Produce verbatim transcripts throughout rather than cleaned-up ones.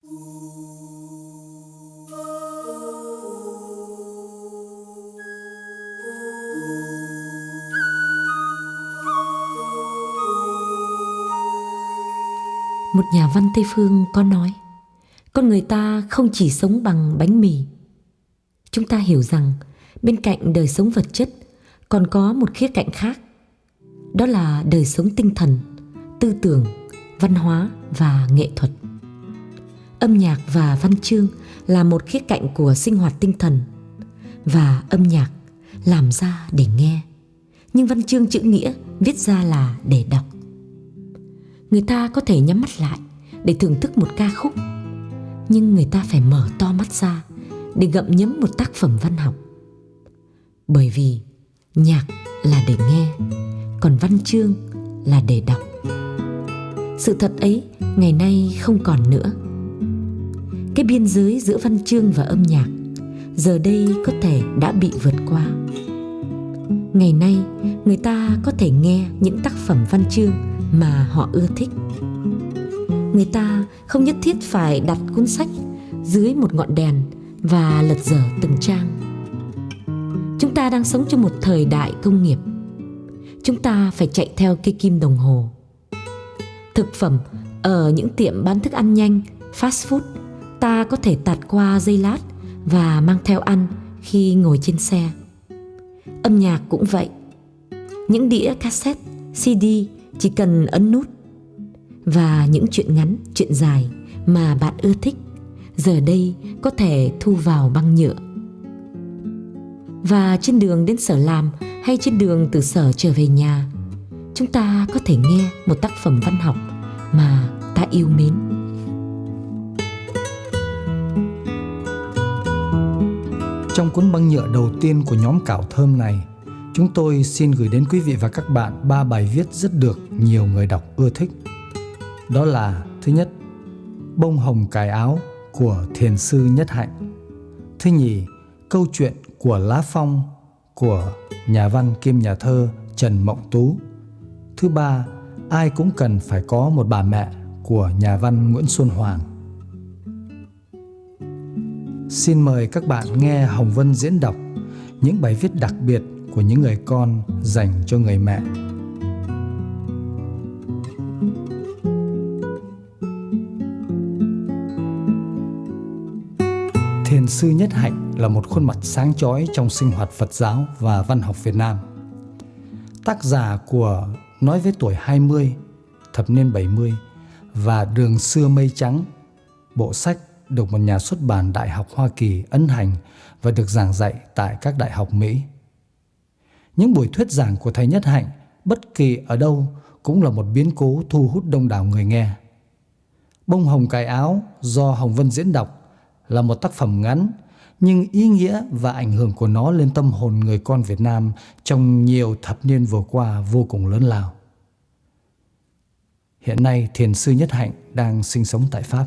Một nhà văn Tây Phương có nói, con người ta không chỉ sống bằng bánh mì. Chúng ta hiểu rằng bên cạnh đời sống vật chất còn có một khía cạnh khác. Đó là đời sống tinh thần, tư tưởng, văn hóa và nghệ thuật. Âm nhạc và văn chương là một khía cạnh của sinh hoạt tinh thần. Và âm nhạc làm ra để nghe, nhưng văn chương chữ nghĩa viết ra là để đọc. Người ta có thể nhắm mắt lại để thưởng thức một ca khúc, nhưng người ta phải mở to mắt ra để gặm nhấm một tác phẩm văn học. Bởi vì nhạc là để nghe, còn văn chương là để đọc. Sự thật ấy ngày nay không còn nữa. Cái biên giới giữa văn chương và âm nhạc giờ đây có thể đã bị vượt qua. Ngày nay người ta có thể nghe những tác phẩm văn chương mà họ ưa thích. Người ta không nhất thiết phải đặt cuốn sách dưới một ngọn đèn và lật dở từng trang. Chúng ta đang sống trong một thời đại công nghiệp. Chúng ta phải chạy theo cây kim đồng hồ. Thực phẩm ở những tiệm bán thức ăn nhanh, fast food, ta có thể tạt qua giây lát và mang theo ăn khi ngồi trên xe. Âm nhạc cũng vậy. Những đĩa cassette, xê đê chỉ cần ấn nút. Và những chuyện ngắn, chuyện dài mà bạn ưa thích giờ đây có thể thu vào băng nhựa. Và trên đường đến sở làm hay trên đường từ sở trở về nhà, chúng ta có thể nghe một tác phẩm văn học mà ta yêu mến. Trong cuốn băng nhựa đầu tiên của nhóm Cảo Thơm này, chúng tôi xin gửi đến quý vị và các bạn ba bài viết rất được nhiều người đọc ưa thích. Đó là: thứ nhất, Bông hồng cài áo của thiền sư Nhất Hạnh. Thứ nhì, Câu chuyện của lá phong của nhà văn kiêm nhà thơ Trần Mộng Tú. Thứ ba, Ai cũng cần phải có một bà mẹ của nhà văn Nguyễn Xuân Hoàng. Xin mời các bạn nghe Hồng Vân diễn đọc những bài viết đặc biệt của những người con dành cho người mẹ. Thiền sư Nhất Hạnh là một khuôn mặt sáng chói trong sinh hoạt Phật giáo và văn học Việt Nam. Tác giả của Nói với tuổi hai mươi, thập niên bảy mươi và Đường xưa mây trắng, bộ sách được một nhà xuất bản Đại học Hoa Kỳ ấn hành và được giảng dạy tại các đại học Mỹ. Những buổi thuyết giảng của thầy Nhất Hạnh bất kỳ ở đâu cũng là một biến cố thu hút đông đảo người nghe. Bông hồng cài áo do Hồng Vân diễn đọc là một tác phẩm ngắn, nhưng ý nghĩa và ảnh hưởng của nó lên tâm hồn người con Việt Nam trong nhiều thập niên vừa qua vô cùng lớn lao. Hiện nay, thiền sư Nhất Hạnh đang sinh sống tại Pháp.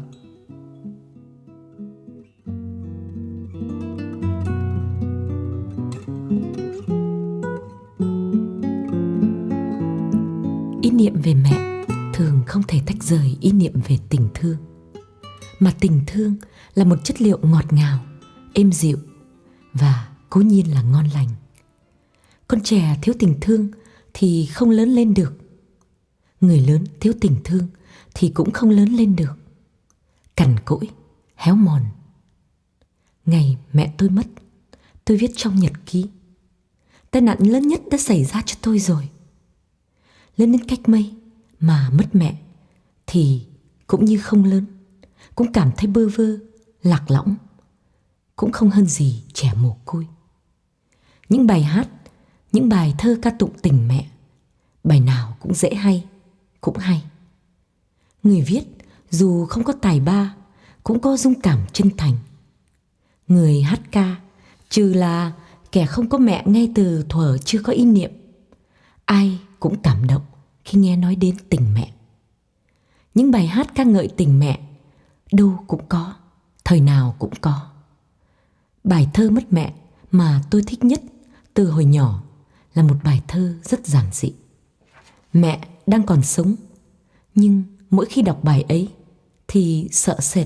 Ý niệm về mẹ thường không thể tách rời ý niệm về tình thương. Mà tình thương là một chất liệu ngọt ngào, êm dịu và cố nhiên là ngon lành. Con trẻ thiếu tình thương thì không lớn lên được. Người lớn thiếu tình thương thì cũng không lớn lên được. Cằn cỗi, héo mòn. Ngày mẹ tôi mất, tôi viết trong nhật ký: tai nạn lớn nhất đã xảy ra cho tôi rồi. Lớn đến cách mây mà mất mẹ thì cũng như không lớn, cũng cảm thấy bơ vơ, lạc lõng, cũng không hơn gì trẻ mồ côi. Những bài hát, những bài thơ ca tụng tình mẹ, bài nào cũng dễ hay, cũng hay. Người viết dù không có tài ba, cũng có dung cảm chân thành. Người hát ca, trừ là kẻ không có mẹ ngay từ thuở chưa có ý niệm, ai cũng cảm động khi nghe nói đến tình mẹ. Những bài hát ca ngợi tình mẹ đâu cũng có, thời nào cũng có. Bài thơ Mất Mẹ mà tôi thích nhất từ hồi nhỏ là một bài thơ rất giản dị. Mẹ đang còn sống, nhưng mỗi khi đọc bài ấy thì sợ sệt,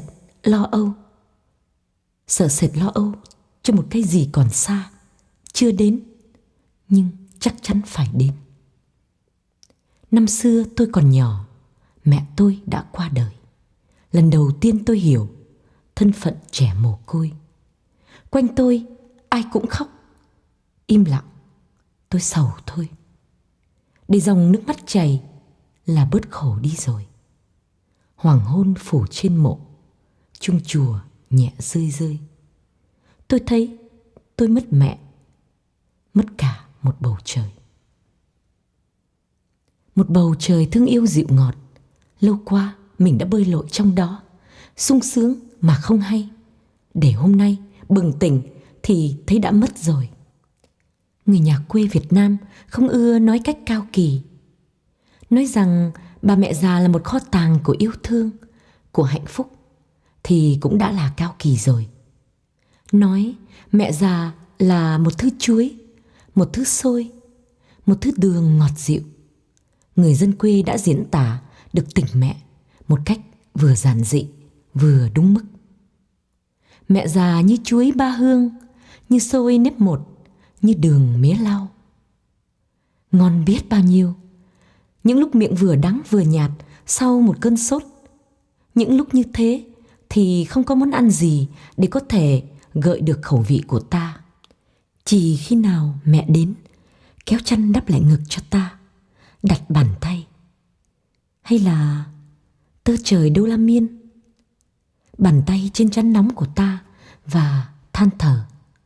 lo âu. Sợ sệt lo âu cho một cái gì còn xa, chưa đến, nhưng chắc chắn phải đến. Năm xưa tôi còn nhỏ, mẹ tôi đã qua đời. Lần đầu tiên tôi hiểu thân phận trẻ mồ côi. Quanh tôi ai cũng khóc. Im lặng, tôi sầu thôi. Để dòng nước mắt chảy là bớt khổ đi rồi. Hoàng hôn phủ trên mộ, chuông chùa nhẹ rơi rơi. Tôi thấy tôi mất mẹ, mất cả một bầu trời. Một bầu trời thương yêu dịu ngọt. Lâu qua mình đã bơi lội trong đó, sung sướng mà không hay. Để hôm nay bừng tỉnh thì thấy đã mất rồi. Người nhà quê Việt Nam không ưa nói cách cao kỳ. Nói rằng bà mẹ già là một kho tàng của yêu thương, của hạnh phúc, thì cũng đã là cao kỳ rồi. Nói mẹ già là một thứ chuối, một thứ xôi, một thứ đường ngọt dịu. Người dân quê đã diễn tả được tình mẹ một cách vừa giản dị, vừa đúng mức. Mẹ già như chuối ba hương, như xôi nếp một, như đường mía lau. Ngon biết bao nhiêu. Những lúc miệng vừa đắng vừa nhạt sau một cơn sốt. Những lúc như thế thì không có món ăn gì để có thể gợi được khẩu vị của ta. Chỉ khi nào mẹ đến, kéo chăn đắp lại ngực cho ta, đặt bàn tay. Hay là tơ trời đô la miên, bàn tay trên chăn nóng của ta và than thở.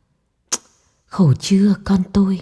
Khổ chưa con tôi.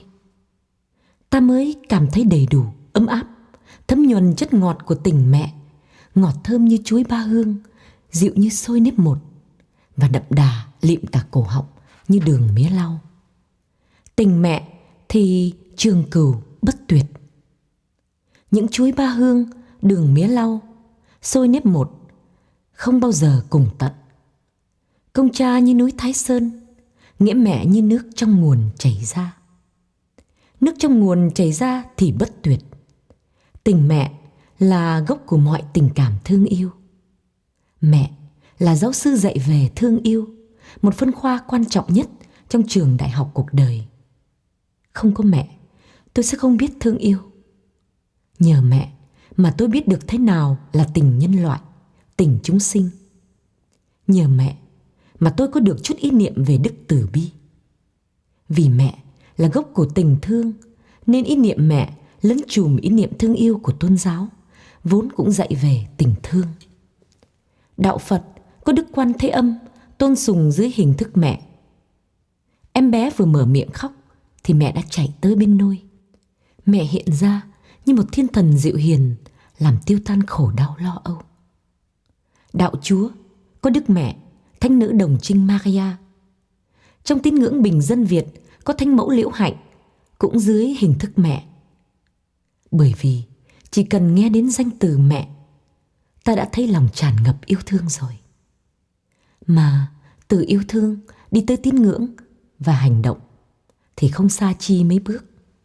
Ta mới cảm thấy đầy đủ, ấm áp, thấm nhuần chất ngọt của tình mẹ. Ngọt thơm như chuối ba hương, dịu như xôi nếp một, và đậm đà lịm cả cổ họng như đường mía lau. Tình mẹ thì trường cửu bất tuyệt. Những chuối ba hương, đường mía lau, xôi nếp một không bao giờ cùng tận. Công cha như núi Thái Sơn, nghĩa mẹ như nước trong nguồn chảy ra. Nước trong nguồn chảy ra thì bất tuyệt. Tình mẹ là gốc của mọi tình cảm thương yêu. Mẹ là giáo sư dạy về thương yêu, một phân khoa quan trọng nhất trong trường đại học cuộc đời. Không có mẹ, tôi sẽ không biết thương yêu. Nhờ mẹ mà tôi biết được thế nào là tình nhân loại, tình chúng sinh. Nhờ mẹ mà tôi có được chút ý niệm về đức từ bi. Vì mẹ là gốc của tình thương, nên ý niệm mẹ lấn chùm ý niệm thương yêu của tôn giáo, vốn cũng dạy về tình thương. Đạo Phật có Đức Quan Thế Âm tôn sùng dưới hình thức mẹ. Em bé vừa mở miệng khóc thì mẹ đã chạy tới bên nôi. Mẹ hiện ra như một thiên thần dịu hiền, làm tiêu tan khổ đau lo âu. Đạo Chúa có Đức Mẹ, Thánh Nữ Đồng Trinh Maria. Trong tín ngưỡng bình dân Việt có Thánh Mẫu Liễu Hạnh, cũng dưới hình thức mẹ. Bởi vì chỉ cần nghe đến danh từ mẹ, ta đã thấy lòng tràn ngập yêu thương rồi. Mà từ yêu thương đi tới tín ngưỡng và hành động thì không xa chi mấy bước.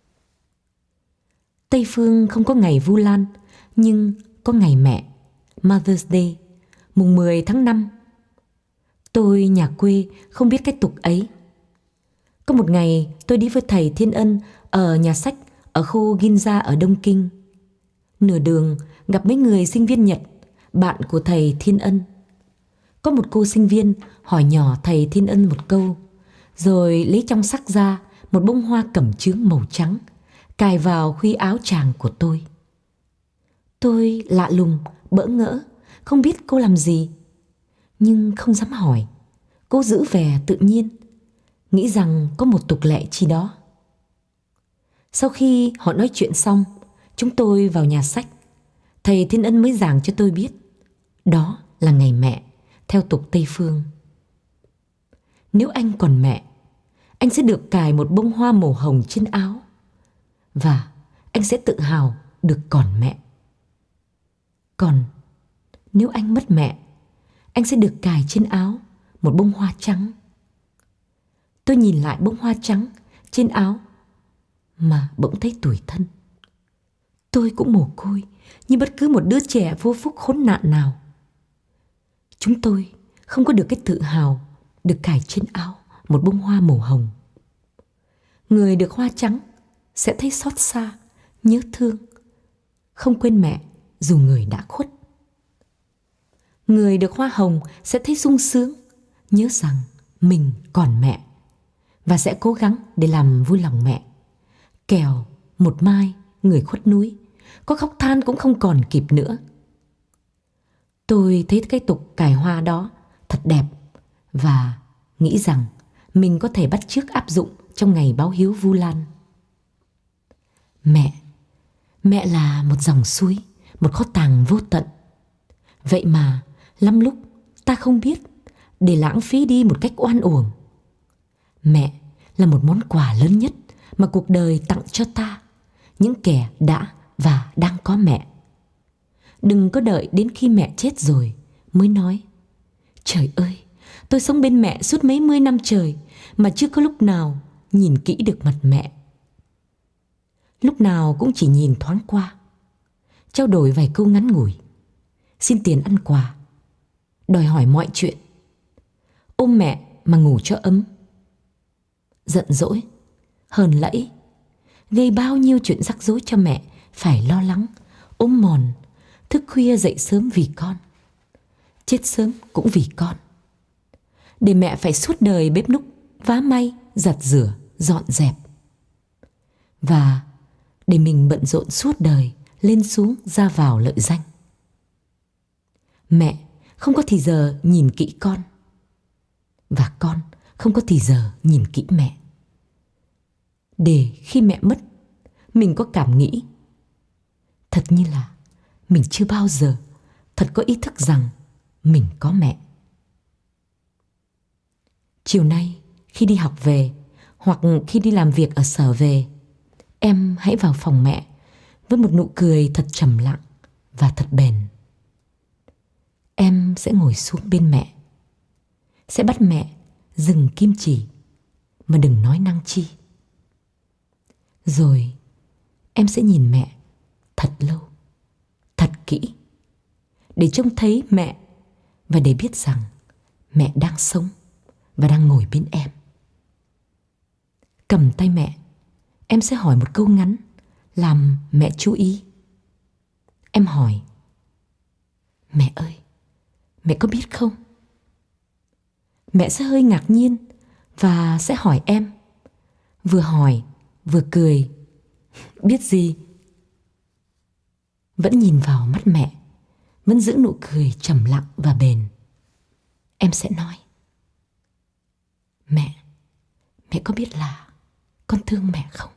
Tây phương không có ngày Vu Lan, nhưng có ngày mẹ, Mother's Day, mùng mười tháng năm. Tôi nhà quê không biết cái tục ấy. Có một ngày tôi đi với thầy Thiên Ân ở nhà sách ở khu Ginza ở Đông Kinh. Nửa đường gặp mấy người sinh viên Nhật, bạn của thầy Thiên Ân. Có một cô sinh viên hỏi nhỏ thầy Thiên Ân một câu, rồi lấy trong sắc ra một bông hoa cẩm chướng màu trắng, cài vào khuy áo chàng của tôi. Tôi lạ lùng, bỡ ngỡ, không biết cô làm gì, nhưng không dám hỏi. Cô giữ vẻ tự nhiên, nghĩ rằng có một tục lệ chi đó. Sau khi họ nói chuyện xong, chúng tôi vào nhà sách. Thầy Thiên Ân mới giảng cho tôi biết đó là ngày mẹ theo tục Tây phương. Nếu anh còn mẹ, anh sẽ được cài một bông hoa màu hồng trên áo, và anh sẽ tự hào được còn mẹ. Còn nếu anh mất mẹ, anh sẽ được cài trên áo một bông hoa trắng. Tôi nhìn lại bông hoa trắng trên áo mà bỗng thấy tủi thân. Tôi cũng mồ côi như bất cứ một đứa trẻ vô phúc khốn nạn nào. Chúng tôi không có được cái tự hào được cài trên áo một bông hoa màu hồng. Người được hoa trắng sẽ thấy xót xa, nhớ thương, không quên mẹ dù người đã khuất. Người được hoa hồng sẽ thấy sung sướng, nhớ rằng mình còn mẹ và sẽ cố gắng để làm vui lòng mẹ. Kẻo một mai người khuất núi, có khóc than cũng không còn kịp nữa. Tôi thấy cái tục cài hoa đó thật đẹp và nghĩ rằng mình có thể bắt chước áp dụng trong ngày báo hiếu Vu Lan. Mẹ, mẹ là một dòng suối, một kho tàng vô tận. Vậy mà lắm lúc ta không biết, để lãng phí đi một cách oan uổng. Mẹ là một món quà lớn nhất mà cuộc đời tặng cho ta, những kẻ đã và đang có mẹ. Đừng có đợi đến khi mẹ chết rồi mới nói: trời ơi, tôi sống bên mẹ suốt mấy mươi năm trời mà chưa có lúc nào nhìn kỹ được mặt mẹ. Lúc nào cũng chỉ nhìn thoáng qua, trao đổi vài câu ngắn ngủi, xin tiền ăn quà, đòi hỏi mọi chuyện, ôm mẹ mà ngủ cho ấm. Giận dỗi, hờn lẫy, gây bao nhiêu chuyện rắc rối cho mẹ phải lo lắng, ốm mòn, thức khuya dậy sớm vì con, chết sớm cũng vì con. Để mẹ phải suốt đời bếp núc, vá may, giặt rửa, dọn dẹp. Và để mình bận rộn suốt đời, lên xuống, ra vào lợi danh. Mẹ không có thì giờ nhìn kỹ con, và con không có thì giờ nhìn kỹ mẹ. Để khi mẹ mất, mình có cảm nghĩ thật như là mình chưa bao giờ thật có ý thức rằng mình có mẹ. Chiều nay khi đi học về hoặc khi đi làm việc ở sở về, em hãy vào phòng mẹ với một nụ cười thật trầm lặng và thật bền. Em sẽ ngồi xuống bên mẹ, sẽ bắt mẹ dừng kim chỉ mà đừng nói năng chi. Rồi em sẽ nhìn mẹ thật lâu, thật kỹ, để trông thấy mẹ và để biết rằng mẹ đang sống và đang ngồi bên em. Cầm tay mẹ, em sẽ hỏi một câu ngắn làm mẹ chú ý. Em hỏi: mẹ ơi, mẹ có biết không? Mẹ sẽ hơi ngạc nhiên và sẽ hỏi em, vừa hỏi vừa cười: biết gì? Vẫn nhìn vào mắt mẹ, vẫn giữ nụ cười trầm lặng và bền. Em sẽ nói: mẹ, mẹ có biết là con thương mẹ không?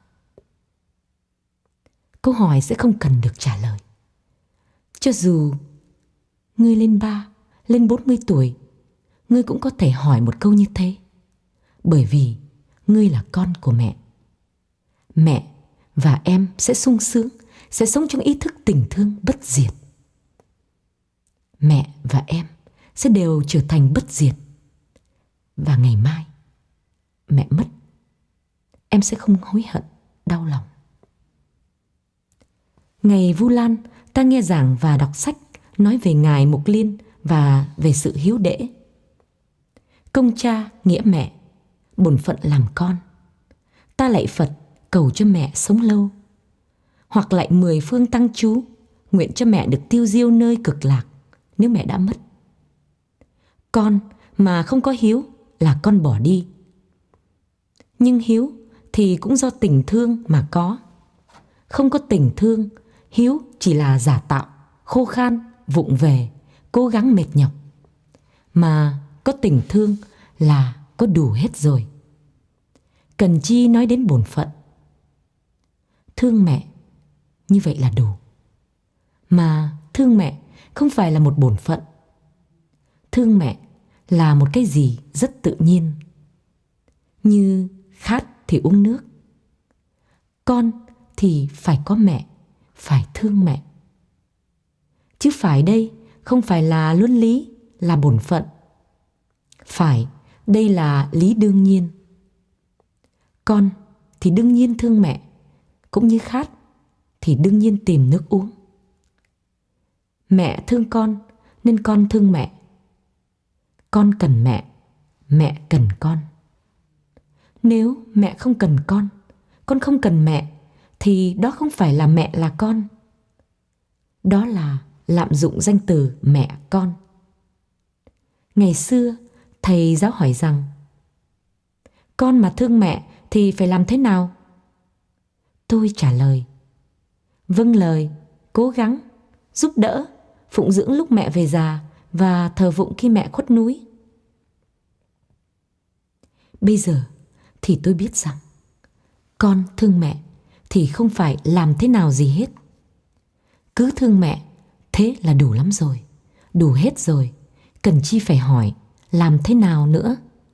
Câu hỏi sẽ không cần được trả lời. Cho dù ngươi lên ba, lên bốn mươi tuổi, ngươi cũng có thể hỏi một câu như thế. Bởi vì ngươi là con của mẹ. Mẹ và em sẽ sung sướng, sẽ sống trong ý thức tình thương bất diệt. Mẹ và em sẽ đều trở thành bất diệt. Và ngày mai mẹ mất, em sẽ không hối hận, đau lòng. Ngày Vu Lan, ta nghe giảng và đọc sách nói về Ngài Mục Liên và về sự hiếu đễ. Công cha nghĩa mẹ, bổn phận làm con. Ta lạy Phật cầu cho mẹ sống lâu, hoặc lạy mười phương tăng chú nguyện cho mẹ được tiêu diêu nơi cực lạc nếu mẹ đã mất. Con mà không có hiếu là con bỏ đi. Nhưng hiếu thì cũng do tình thương mà có. Không có tình thương, hiếu chỉ là giả tạo, khô khan, vụng về, cố gắng mệt nhọc. Mà có tình thương là có đủ hết rồi. Cần chi nói đến bổn phận. Thương mẹ, như vậy là đủ. Mà thương mẹ không phải là một bổn phận. Thương mẹ là một cái gì rất tự nhiên. Như khát thì uống nước. Con thì phải có mẹ, phải thương mẹ. Chứ phải đây không phải là luân lý, là bổn phận. Phải, đây là lý đương nhiên. Con thì đương nhiên thương mẹ, cũng như khát thì đương nhiên tìm nước uống. Mẹ thương con nên con thương mẹ. Con cần mẹ, mẹ cần con. Nếu mẹ không cần con, con không cần mẹ, thì đó không phải là mẹ là con. Đó là lạm dụng danh từ mẹ con. Ngày xưa, thầy giáo hỏi rằng, con mà thương mẹ thì phải làm thế nào? Tôi trả lời, vâng lời, cố gắng, giúp đỡ, phụng dưỡng lúc mẹ về già và thờ phụng khi mẹ khuất núi. Bây giờ thì tôi biết rằng con thương mẹ thì không phải làm thế nào gì hết. Cứ thương mẹ, thế là đủ lắm rồi, đủ hết rồi, cần chi phải hỏi làm thế nào nữa.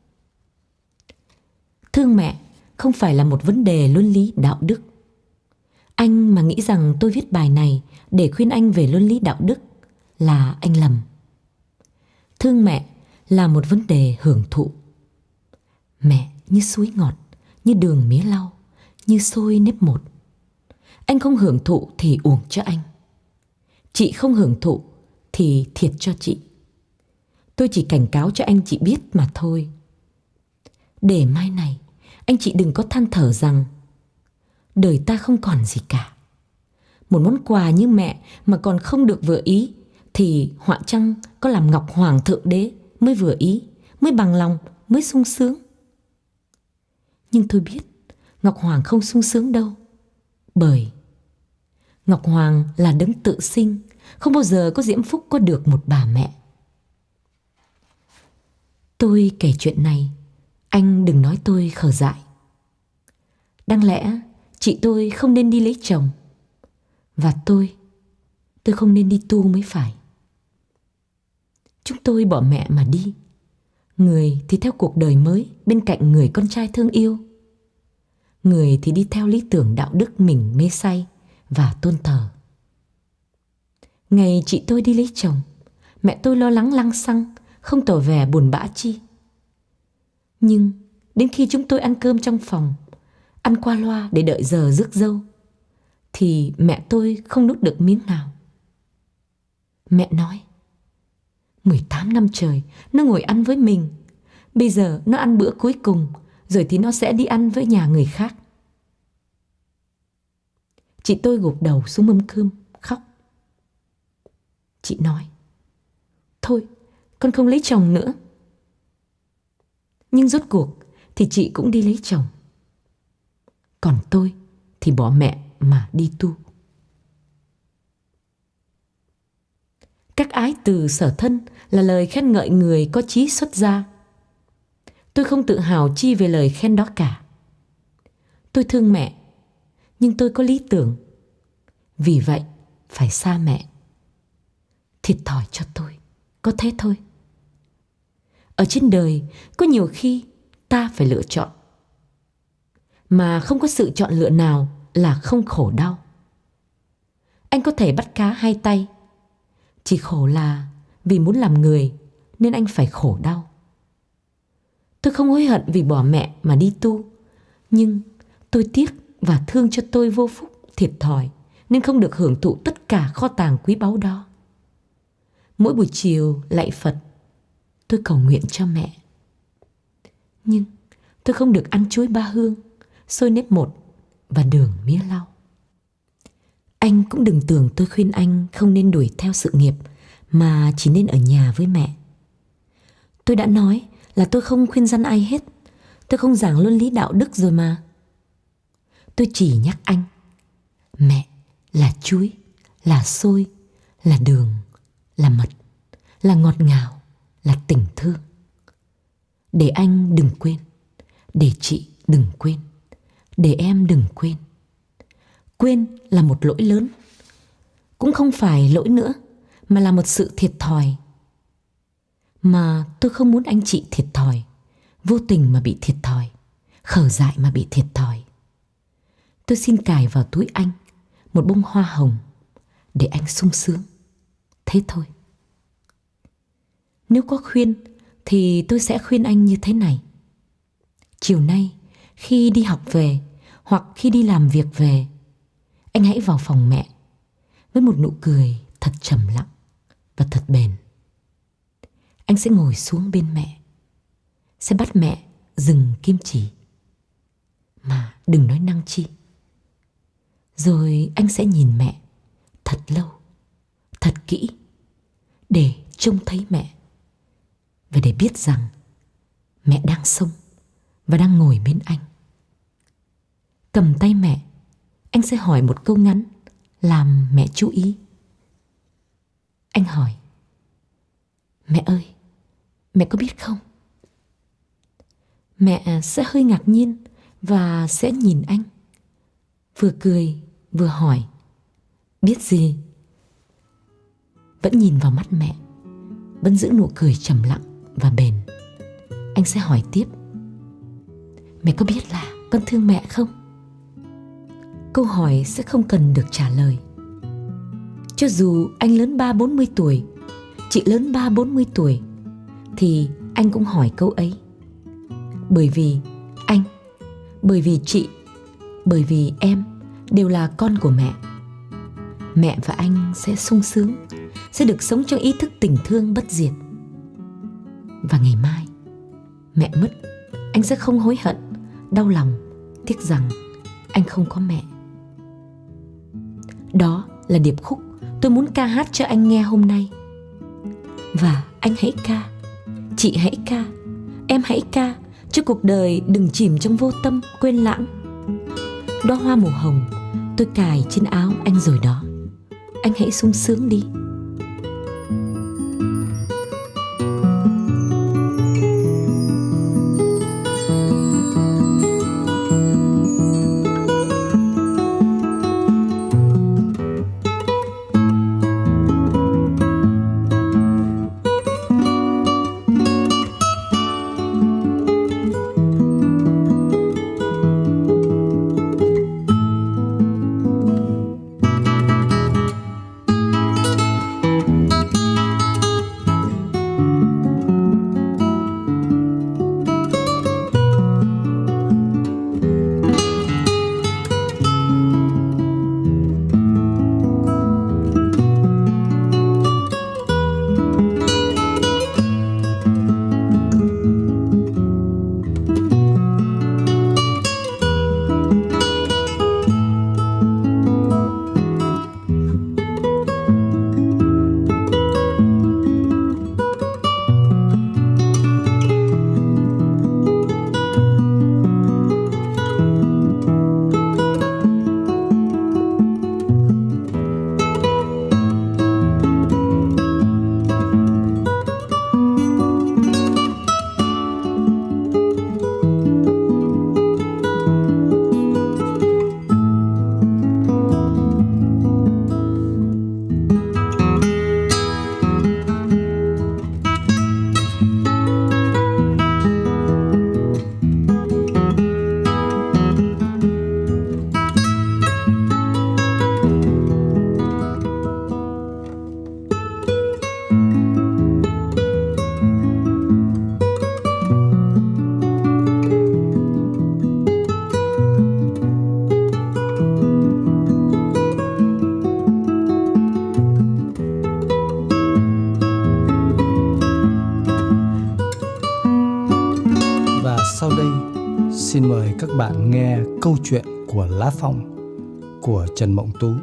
Thương mẹ không phải là một vấn đề luân lý đạo đức. Anh mà nghĩ rằng tôi viết bài này để khuyên anh về luân lý đạo đức là anh lầm. Thương mẹ là một vấn đề hưởng thụ. Mẹ như suối ngọt, như đường mía lau, như xôi nếp một. Anh không hưởng thụ thì uổng cho anh. Chị không hưởng thụ thì thiệt cho chị. Tôi chỉ cảnh cáo cho anh chị biết mà thôi. Để mai này anh chị đừng có than thở rằng đời ta không còn gì cả. Một món quà như mẹ mà còn không được vừa ý thì họa chăng có làm Ngọc Hoàng Thượng Đế mới vừa ý, mới bằng lòng, mới sung sướng. Nhưng tôi biết Ngọc Hoàng không sung sướng đâu. Bởi Ngọc Hoàng là đấng tự sinh, không bao giờ có diễm phúc có được một bà mẹ. Tôi kể chuyện này, anh đừng nói tôi khờ dại. Đáng lẽ chị tôi không nên đi lấy chồng, và tôi, tôi không nên đi tu mới phải. Chúng tôi bỏ mẹ mà đi. Người thì theo cuộc đời mới bên cạnh người con trai thương yêu. Người thì đi theo lý tưởng đạo đức mình mê say và tôn thờ. Ngày chị tôi đi lấy chồng, mẹ tôi lo lắng lăng xăng, không tỏ vẻ buồn bã chi. Nhưng đến khi chúng tôi ăn cơm trong phòng, ăn qua loa để đợi giờ rước dâu, thì mẹ tôi không nuốt được miếng nào. Mẹ nói, mười tám năm trời nó ngồi ăn với mình, bây giờ nó ăn bữa cuối cùng, rồi thì nó sẽ đi ăn với nhà người khác. Chị tôi gục đầu xuống mâm cơm, khóc. Chị nói, thôi, con không lấy chồng nữa. Nhưng rốt cuộc thì chị cũng đi lấy chồng. Còn tôi thì bỏ mẹ mà đi tu. Các ái từ sở thân là lời khen ngợi người có chí xuất gia. Tôi không tự hào chi về lời khen đó cả. Tôi thương mẹ, nhưng tôi có lý tưởng. Vì vậy, phải xa mẹ. Thiệt thòi cho tôi, có thế thôi. Ở trên đời, có nhiều khi ta phải lựa chọn. Mà không có sự chọn lựa nào là không khổ đau. Anh có thể bắt cá hai tay. Chỉ khổ là vì muốn làm người nên anh phải khổ đau. Tôi không hối hận vì bỏ mẹ mà đi tu. Nhưng tôi tiếc và thương cho tôi vô phúc, thiệt thòi, nên không được hưởng thụ tất cả kho tàng quý báu đó. Mỗi buổi chiều lạy Phật, tôi cầu nguyện cho mẹ. Nhưng tôi không được ăn chuối ba hương, xôi nếp một và đường mía lau. Anh cũng đừng tưởng tôi khuyên anh không nên đuổi theo sự nghiệp mà chỉ nên ở nhà với mẹ. Tôi đã nói là tôi không khuyên răn ai hết. Tôi không giảng luân lý đạo đức rồi mà. Tôi chỉ nhắc anh, mẹ là chuối, là xôi, là đường, là mật, là ngọt ngào, là tình thương. Để anh đừng quên, để chị đừng quên, để em đừng quên. Quên là một lỗi lớn. Cũng không phải lỗi nữa, mà là một sự thiệt thòi. Mà tôi không muốn anh chị thiệt thòi, vô tình mà bị thiệt thòi, khở dại mà bị thiệt thòi. Tôi xin cài vào túi anh một bông hoa hồng để anh sung sướng. Thế thôi. Nếu có khuyên thì tôi sẽ khuyên anh như thế này. Chiều nay khi đi học về hoặc khi đi làm việc về, anh hãy vào phòng mẹ với một nụ cười thật trầm lặng và thật bền. anh sẽ ngồi xuống bên mẹ, sẽ bắt mẹ dừng kim chỉ, mà đừng nói năng chi. Rồi anh sẽ nhìn mẹ thật lâu, thật kỹ, để trông thấy mẹ, và để biết rằng mẹ đang sống và đang ngồi bên anh. Cầm tay mẹ, anh sẽ hỏi một câu ngắn làm mẹ chú ý. Anh hỏi: mẹ ơi, mẹ có biết không? Mẹ sẽ hơi ngạc nhiên và sẽ nhìn anh, vừa cười vừa hỏi: biết gì? Vẫn nhìn vào mắt mẹ, vẫn giữ nụ cười trầm lặng và bền. Anh sẽ hỏi tiếp: mẹ có biết là con thương mẹ không? Câu hỏi sẽ không cần được trả lời. Cho dù anh lớn ba bốn mươi tuổi, chị lớn ba bốn mươi tuổi, thì anh cũng hỏi câu ấy. Bởi vì anh, bởi vì chị, bởi vì em đều là con của mẹ. Mẹ và anh sẽ sung sướng, sẽ được sống trong ý thức tình thương bất diệt. Và ngày mai mẹ mất, anh sẽ không hối hận, đau lòng, tiếc rằng anh không có mẹ. Đó là điệp khúc tôi muốn ca hát cho anh nghe hôm nay. Và anh hãy ca, chị hãy ca, em hãy ca, cho cuộc đời đừng chìm trong vô tâm quên lãng. Đóa hoa màu hồng tôi cài trên áo anh rồi đó, anh hãy sung sướng đi. Sau đây, xin mời các bạn nghe câu chuyện của Lá Phong của Trần Mộng Tú.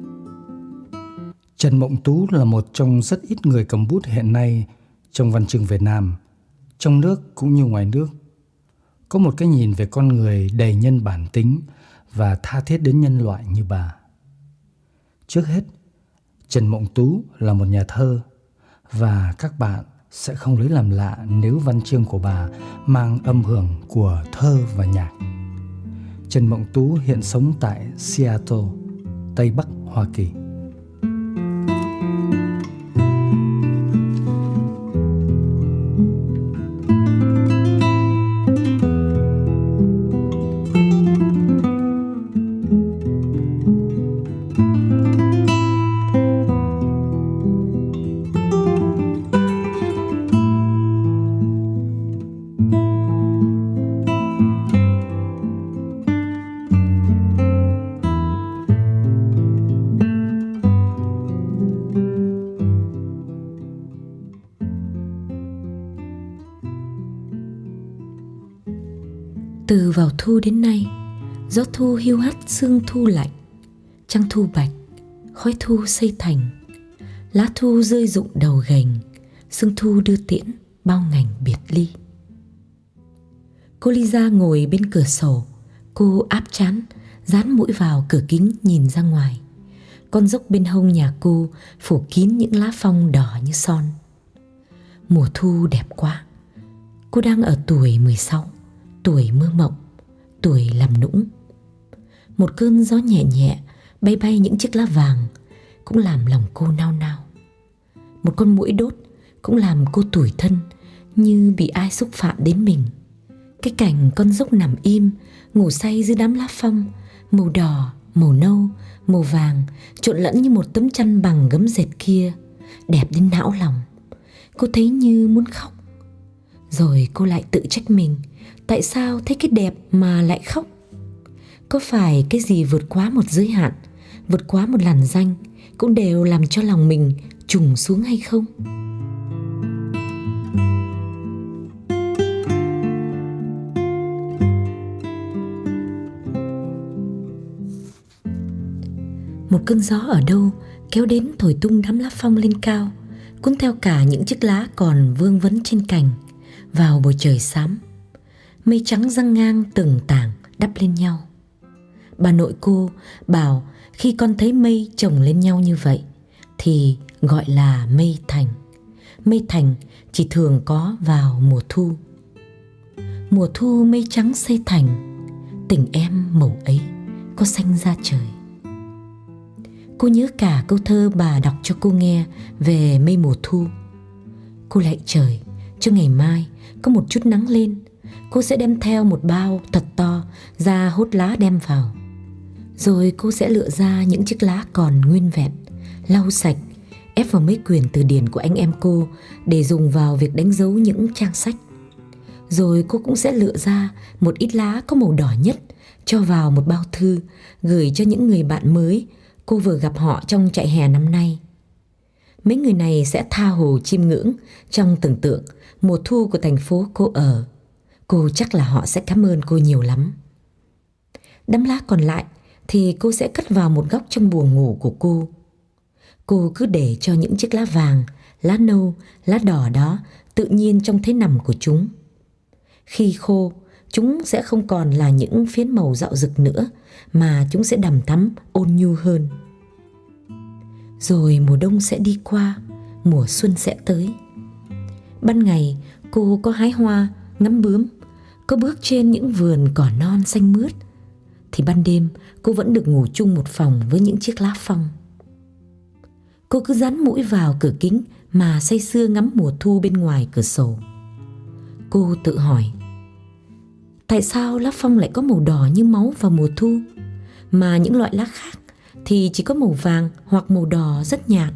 Trần Mộng Tú là một trong rất ít người cầm bút hiện nay trong văn chương Việt Nam, trong nước cũng như ngoài nước. Có một cái nhìn về con người đầy nhân bản tính và tha thiết đến nhân loại như bà. Trước hết, Trần Mộng Tú là một nhà thơ, và các bạn sẽ không lấy làm lạ nếu văn chương của bà mang âm hưởng của thơ và nhạc. Trần Mộng Tú hiện sống tại Seattle, Tây Bắc Hoa Kỳ. Từ vào thu đến nay, gió thu hiu hắt sương thu lạnh, trăng thu bạch, khói thu xây thành, lá thu rơi rụng đầu gành, sương thu đưa tiễn bao ngành biệt ly. Cô Lisa ngồi bên cửa sổ, cô áp trán, dán mũi vào cửa kính nhìn ra ngoài. Con dốc bên hông nhà cô phủ kín những lá phong đỏ như son. Mùa thu đẹp quá. Cô đang ở tuổi mười sáu, tuổi mơ mộng, tuổi làm nũng. Một cơn gió nhẹ nhẹ bay bay những chiếc lá vàng cũng làm lòng cô nao nao. Một con muỗi đốt cũng làm cô tủi thân, như bị ai xúc phạm đến mình. Cái cảnh con dốc nằm im, ngủ say dưới đám lá phong, màu đỏ, màu nâu, màu vàng trộn lẫn như một tấm chăn bằng gấm dệt kia, đẹp đến não lòng. Cô thấy như muốn khóc. Rồi cô lại tự trách mình, tại sao thấy cái đẹp mà lại khóc? Có phải cái gì vượt quá một giới hạn, vượt quá một làn ranh cũng đều làm cho lòng mình trùng xuống hay không? Một cơn gió ở đâu kéo đến thổi tung đám lá phong lên cao, cuốn theo cả những chiếc lá còn vương vấn trên cành vào bầu trời xám. Mây trắng giăng ngang từng tảng đắp lên nhau. Bà nội cô bảo khi con thấy mây chồng lên nhau như vậy thì gọi là mây thành. Mây thành chỉ thường có vào mùa thu. Mùa thu mây trắng xây thành, tình em màu ấy có xanh ra trời. Cô nhớ cả câu thơ bà đọc cho cô nghe về mây mùa thu. Cô lạy trời cho ngày mai có một chút nắng lên, cô sẽ đem theo một bao thật to ra hốt lá đem vào. Rồi cô sẽ lựa ra những chiếc lá còn nguyên vẹn, lau sạch, ép vào mấy quyển từ điển của anh em cô để dùng vào việc đánh dấu những trang sách. Rồi cô cũng sẽ lựa ra một ít lá có màu đỏ nhất, cho vào một bao thư gửi cho những người bạn mới cô vừa gặp họ trong trại hè năm nay. Mấy người này sẽ tha hồ chiêm ngưỡng trong tưởng tượng mùa thu của thành phố cô ở. Cô chắc là họ sẽ cảm ơn cô nhiều lắm. Đám lá còn lại thì cô sẽ cất vào một góc trong buồng ngủ của cô. Cô cứ để cho những chiếc lá vàng, lá nâu, lá đỏ đó tự nhiên trong thế nằm của chúng. Khi khô, chúng sẽ không còn là những phiến màu dạo rực nữa, mà chúng sẽ đằm thắm ôn nhu hơn. Rồi mùa đông sẽ đi qua, mùa xuân sẽ tới. Ban ngày cô có hái hoa, ngắm bướm, có bước trên những vườn cỏ non xanh mướt, thì ban đêm cô vẫn được ngủ chung một phòng với những chiếc lá phong. Cô cứ dán mũi vào cửa kính mà say sưa ngắm mùa thu bên ngoài cửa sổ. Cô tự hỏi, tại sao lá phong lại có màu đỏ như máu vào mùa thu, mà những loại lá khác thì chỉ có màu vàng hoặc màu đỏ rất nhạt?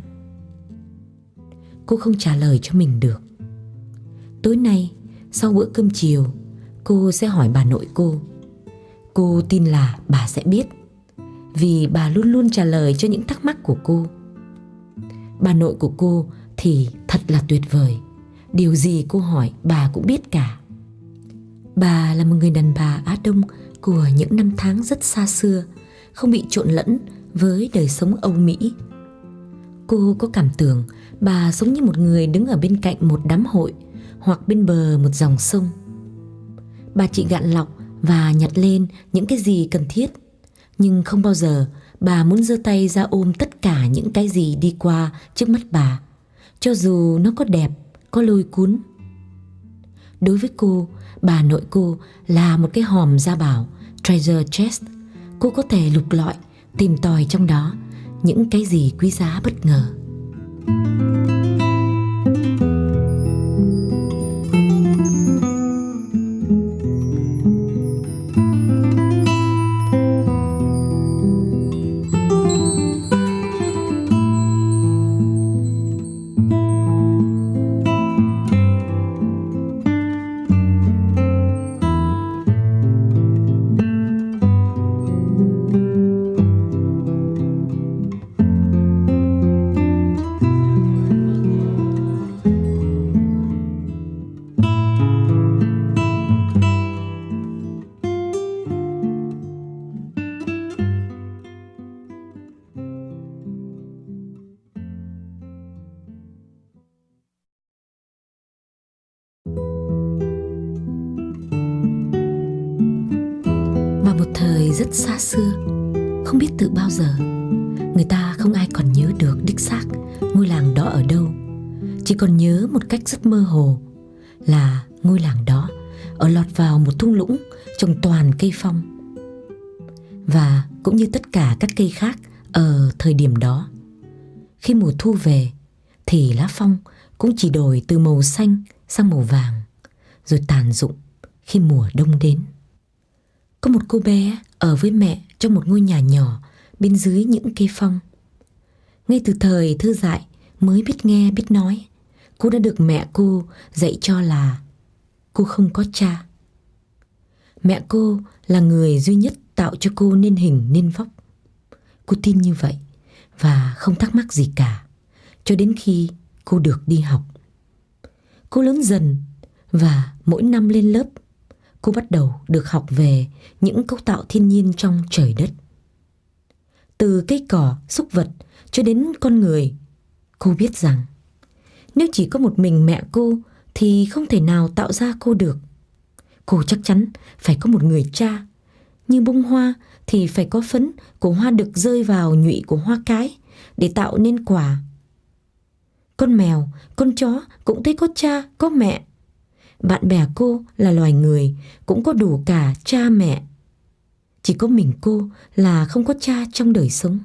Cô không trả lời cho mình được. Tối nay, sau bữa cơm chiều, cô sẽ hỏi bà nội cô. Cô tin là bà sẽ biết, vì bà luôn luôn trả lời cho những thắc mắc của cô. Bà nội của cô thì thật là tuyệt vời. Điều gì cô hỏi bà cũng biết cả. Bà là một người đàn bà Á Đông của những năm tháng rất xa xưa, không bị trộn lẫn với đời sống Âu Mỹ. Cô có cảm tưởng bà giống như một người đứng ở bên cạnh một đám hội hoặc bên bờ một dòng sông. Bà chỉ gạn lọc và nhặt lên những cái gì cần thiết, nhưng không bao giờ bà muốn giơ tay ra ôm tất cả những cái gì đi qua trước mắt bà, cho dù nó có đẹp, có lôi cuốn. Đối với cô, bà nội cô là một cái hòm gia bảo, treasure chest. Cô có thể lục lọi, tìm tòi trong đó những cái gì quý giá bất ngờ. rất xa xưa, không biết từ bao giờ, người ta không ai còn nhớ được đích xác ngôi làng đó ở đâu. Chỉ còn nhớ một cách rất mơ hồ là ngôi làng đó ở lọt vào một thung lũng trồng toàn cây phong. Và cũng như tất cả các cây khác ở thời điểm đó, khi mùa thu về thì lá phong cũng chỉ đổi từ màu xanh sang màu vàng, rồi tàn rụng khi mùa đông đến. Có một cô bé ở với mẹ trong một ngôi nhà nhỏ bên dưới những cây phong. Ngay từ thời thơ dại mới biết nghe biết nói, cô đã được mẹ cô dạy cho là cô không có cha. Mẹ cô là người duy nhất tạo cho cô nên hình nên vóc. Cô tin như vậy và không thắc mắc gì cả, cho đến khi cô được đi học. Cô lớn dần và mỗi năm lên lớp, cô bắt đầu được học về những cấu tạo thiên nhiên trong trời đất. Từ cây cỏ, súc vật cho đến con người, cô biết rằng nếu chỉ có một mình mẹ cô thì không thể nào tạo ra cô được. Cô chắc chắn phải có một người cha. Như bông hoa thì phải có phấn của hoa đực rơi vào nhụy của hoa cái để tạo nên quả. Con mèo, con chó cũng thấy có cha, có mẹ. Bạn bè cô là loài người cũng có đủ cả cha mẹ. Chỉ có mình cô là không có cha trong đời sống.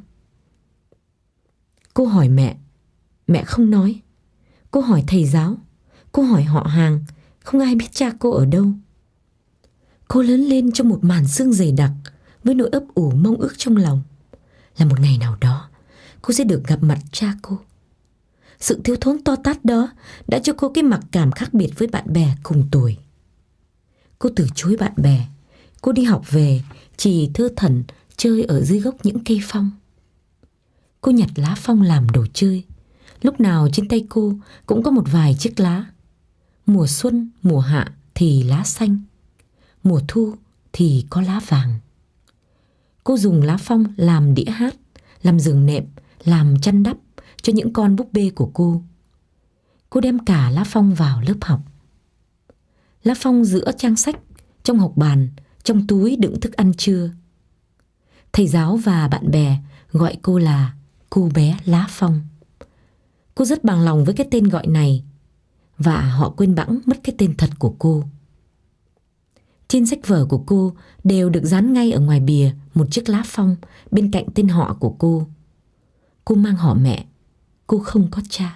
Cô hỏi mẹ, mẹ không nói. Cô hỏi thầy giáo, cô hỏi họ hàng, không ai biết cha cô ở đâu. Cô lớn lên trong một màn sương dày đặc với nỗi ấp ủ mong ước trong lòng là một ngày nào đó cô sẽ được gặp mặt cha cô. Sự thiếu thốn to tát đó đã cho cô cái mặc cảm khác biệt với bạn bè cùng tuổi. Cô từ chối bạn bè. Cô đi học về chỉ thơ thẩn chơi ở dưới gốc những cây phong. Cô nhặt lá phong làm đồ chơi. Lúc nào trên tay cô cũng có một vài chiếc lá. Mùa xuân, mùa hạ thì lá xanh, mùa thu thì có lá vàng. Cô dùng lá phong làm đĩa hát, làm giường nệm, làm chăn đắp cho những con búp bê của cô. Cô đem cả lá phong vào lớp học. Lá phong giữa trang sách, trong học bàn, trong túi đựng thức ăn trưa. Thầy giáo và bạn bè gọi cô là cô bé lá phong. Cô rất bằng lòng với cái tên gọi này và họ quên bẵng mất cái tên thật của cô. Trên sách vở của cô đều được dán ngay ở ngoài bìa một chiếc lá phong bên cạnh tên họ của cô. Cô mang họ mẹ, cô không có cha.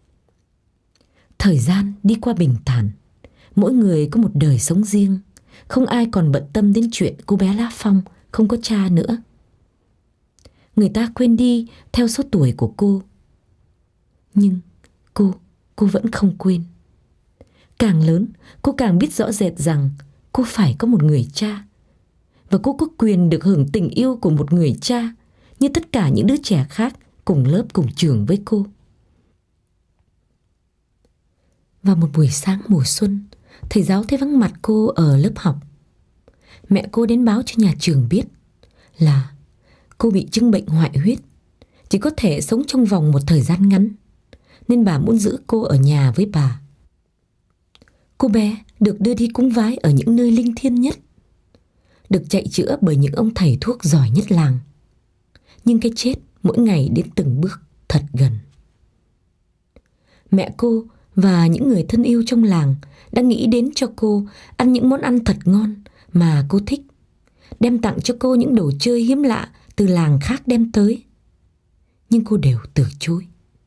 Thời gian đi qua bình thản, mỗi người có một đời sống riêng, không ai còn bận tâm đến chuyện cô bé lá phong không có cha nữa. Người ta quên đi theo số tuổi của cô. Nhưng cô, cô vẫn không quên. Càng lớn, cô càng biết rõ rệt rằng cô phải có một người cha. Và cô có quyền được hưởng tình yêu của một người cha như tất cả những đứa trẻ khác cùng lớp cùng trường với cô. Vào một buổi sáng mùa xuân, thầy giáo thấy vắng mặt cô ở lớp học. Mẹ cô đến báo cho nhà trường biết là cô bị chứng bệnh hoại huyết, chỉ có thể sống trong vòng một thời gian ngắn, nên bà muốn giữ cô ở nhà với bà. Cô bé được đưa đi cúng vái ở những nơi linh thiêng nhất, được chạy chữa bởi những ông thầy thuốc giỏi nhất làng. Nhưng cái chết mỗi ngày đến từng bước thật gần. Mẹ cô và những người thân yêu trong làng đã nghĩ đến cho cô ăn những món ăn thật ngon mà cô thích, đem tặng cho cô những đồ chơi hiếm lạ từ làng khác đem tới. Nhưng cô đều từ chối.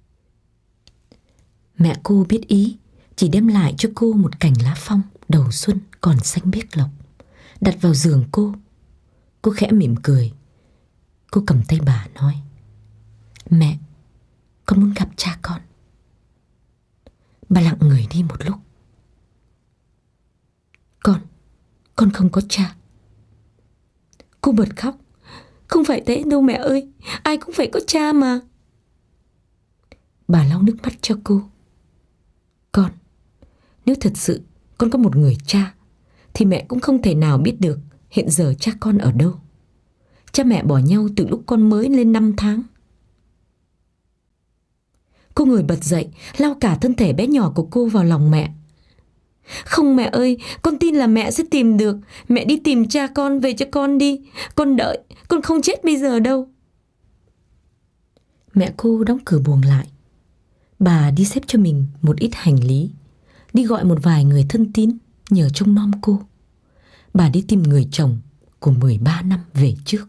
Mẹ cô biết ý, chỉ đem lại cho cô một cành lá phong đầu xuân còn xanh biếc lộc, đặt vào giường cô. Cô khẽ mỉm cười. Cô cầm tay bà nói: "Mẹ, con muốn gặp cha con." Bà lặng người đi một lúc. Con, con không có cha." Cô bật khóc. "Không phải thế đâu mẹ ơi, ai cũng phải có cha mà." Bà lau nước mắt cho cô. "Con, nếu thật sự con có một người cha thì mẹ cũng không thể nào biết được hiện giờ cha con ở đâu. Cha mẹ bỏ nhau từ lúc con mới lên năm tháng." Cô ngồi bật dậy, lau cả thân thể bé nhỏ của cô vào lòng mẹ. Không mẹ ơi, con tin là mẹ sẽ tìm được. Mẹ đi tìm cha con về cho con đi. Con đợi, con không chết bây giờ đâu. Mẹ cô đóng cửa buồng lại. Bà đi xếp cho mình một ít hành lý, đi gọi một vài người thân tín nhờ trông nom cô. Bà đi tìm người chồng của mười ba năm về trước.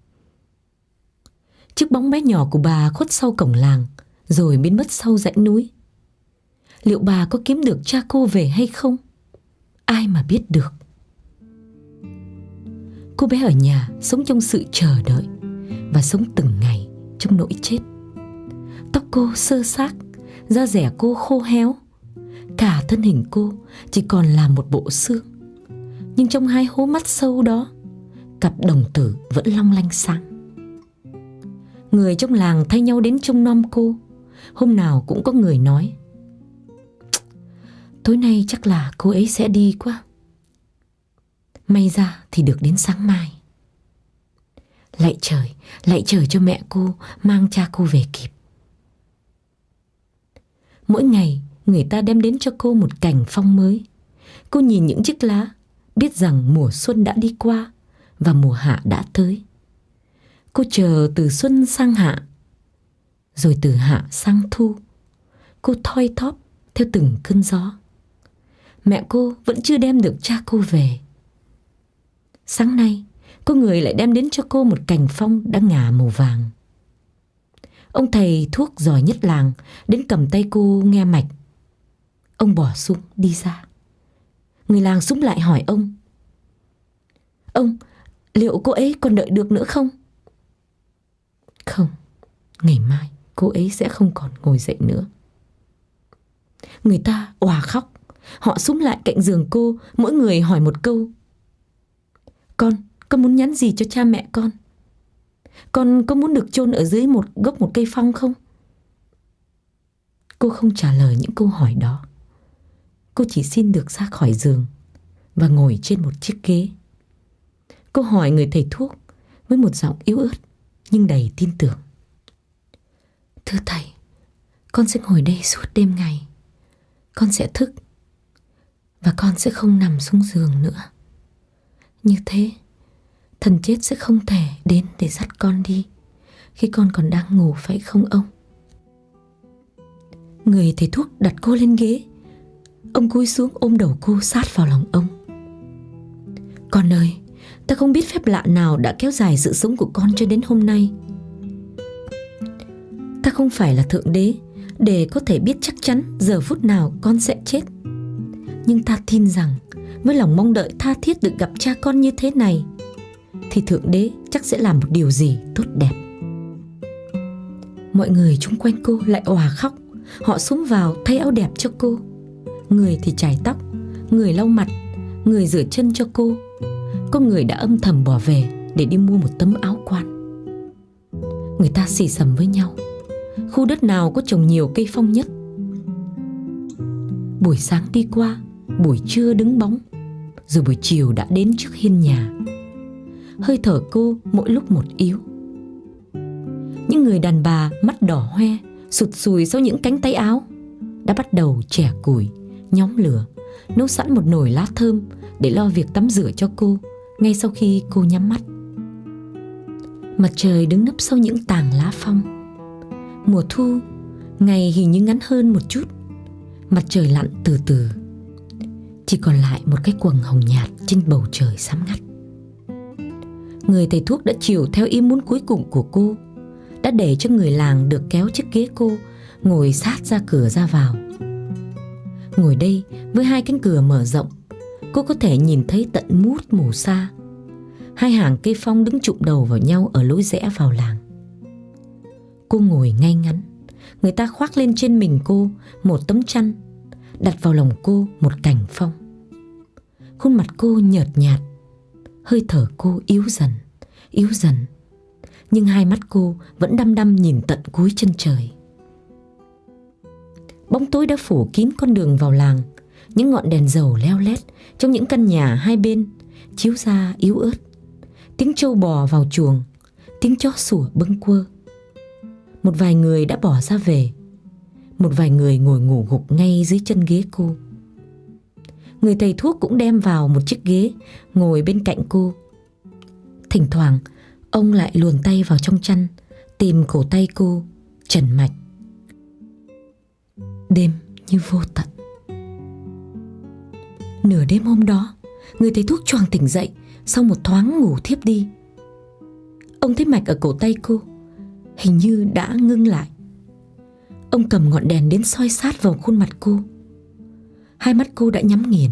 Chiếc bóng bé nhỏ của bà khuất sau cổng làng, rồi biến mất sau dãy núi. Liệu bà có kiếm được cha cô về hay không? Ai mà biết được. Cô bé ở nhà sống trong sự chờ đợi và sống từng ngày trong nỗi chết. Tóc cô xơ xác, da dẻ cô khô héo, cả thân hình cô chỉ còn là một bộ xương. Nhưng trong hai hố mắt sâu đó, cặp đồng tử vẫn long lanh sáng. Người trong làng thay nhau đến trông nom cô. Hôm nào cũng có người nói: tối nay chắc là cô ấy sẽ đi quá. May ra thì được đến sáng mai. Lạy trời, lạy trời cho mẹ cô mang cha cô về kịp. Mỗi ngày người ta đem đến cho cô một cành phong mới. Cô nhìn những chiếc lá, biết rằng mùa xuân đã đi qua và mùa hạ đã tới. Cô chờ từ xuân sang hạ, rồi từ hạ sang thu. Cô thoi thóp theo từng cơn gió. Mẹ cô vẫn chưa đem được cha cô về. Sáng nay, có người lại đem đến cho cô một cành phong đã ngả màu vàng. Ông thầy thuốc giỏi nhất làng đến cầm tay cô nghe mạch. Ông bỏ súng đi ra. Người làng súng lại hỏi ông: ông, liệu cô ấy còn đợi được nữa không? Không, ngày mai cô ấy sẽ không còn ngồi dậy nữa. Người ta òa khóc. Họ súng lại cạnh giường cô, mỗi người hỏi một câu: Con, con muốn nhắn gì cho cha mẹ con? Con có muốn được chôn ở dưới một gốc một cây phong không? Cô không trả lời những câu hỏi đó. Cô chỉ xin được ra khỏi giường và ngồi trên một chiếc ghế. Cô hỏi người thầy thuốc với một giọng yếu ớt nhưng đầy tin tưởng: thưa thầy, con sẽ ngồi đây suốt đêm ngày. Con sẽ thức và con sẽ không nằm xuống giường nữa. Như thế, thần chết sẽ không thể đến để dắt con đi khi con còn đang ngủ, phải không ông? Người thầy thuốc đặt cô lên ghế. Ông cúi xuống ôm đầu cô sát vào lòng ông. Con ơi, ta không biết phép lạ nào đã kéo dài sự sống của con cho đến hôm nay. Ta không phải là thượng đế để có thể biết chắc chắn giờ phút nào con sẽ chết. Nhưng ta tin rằng với lòng mong đợi tha thiết được gặp cha con như thế này, thì thượng đế chắc sẽ làm một điều gì tốt đẹp. Mọi người chung quanh cô lại òa khóc. Họ xúm vào thay áo đẹp cho cô. Người thì chải tóc, người lau mặt, người rửa chân cho cô. Có người đã âm thầm bỏ về để đi mua một tấm áo quan. Người ta xì xầm với nhau: khu đất nào có trồng nhiều cây phong nhất? Buổi sáng đi qua, buổi trưa đứng bóng, rồi buổi chiều đã đến trước hiên nhà. Hơi thở cô mỗi lúc một yếu. Những người đàn bà mắt đỏ hoe, sụt sùi sau những cánh tay áo, đã bắt đầu chẻ củi, nhóm lửa, nấu sẵn một nồi lá thơm để lo việc tắm rửa cho cô ngay sau khi cô nhắm mắt. Mặt trời đứng nấp sau những tàng lá phong. Mùa thu, ngày hình như ngắn hơn một chút. Mặt trời lặn từ từ, chỉ còn lại một cái quầng hồng nhạt trên bầu trời xám ngắt. Người thầy thuốc đã chiều theo ý muốn cuối cùng của cô, đã để cho người làng được kéo chiếc ghế cô ngồi sát ra cửa ra vào. Ngồi đây với hai cánh cửa mở rộng, cô có thể nhìn thấy tận mút mù xa. Hai hàng cây phong đứng chụm đầu vào nhau ở lối rẽ vào làng. Cô ngồi ngay ngắn. Người ta khoác lên trên mình cô một tấm chăn, đặt vào lòng cô một cành phong. Khuôn mặt cô nhợt nhạt, hơi thở cô yếu dần, yếu dần. Nhưng hai mắt cô vẫn đăm đăm nhìn tận cuối chân trời. Bóng tối đã phủ kín con đường vào làng. Những ngọn đèn dầu leo lét trong những căn nhà hai bên chiếu ra yếu ớt. Tiếng trâu bò vào chuồng, tiếng chó sủa bâng quơ. Một vài người đã bỏ ra về. Một vài người ngồi ngủ gục ngay dưới chân ghế cô. Người thầy thuốc cũng đem vào một chiếc ghế ngồi bên cạnh cô. Thỉnh thoảng ông lại luồn tay vào trong chăn tìm cổ tay cô trần mạch. Đêm như vô tận. Nửa đêm hôm đó, người thầy thuốc choàng tỉnh dậy sau một thoáng ngủ thiếp đi. Ông thấy mạch ở cổ tay cô hình như đã ngưng lại. Ông cầm ngọn đèn đến soi sát vào khuôn mặt cô. Hai mắt cô đã nhắm nghiền.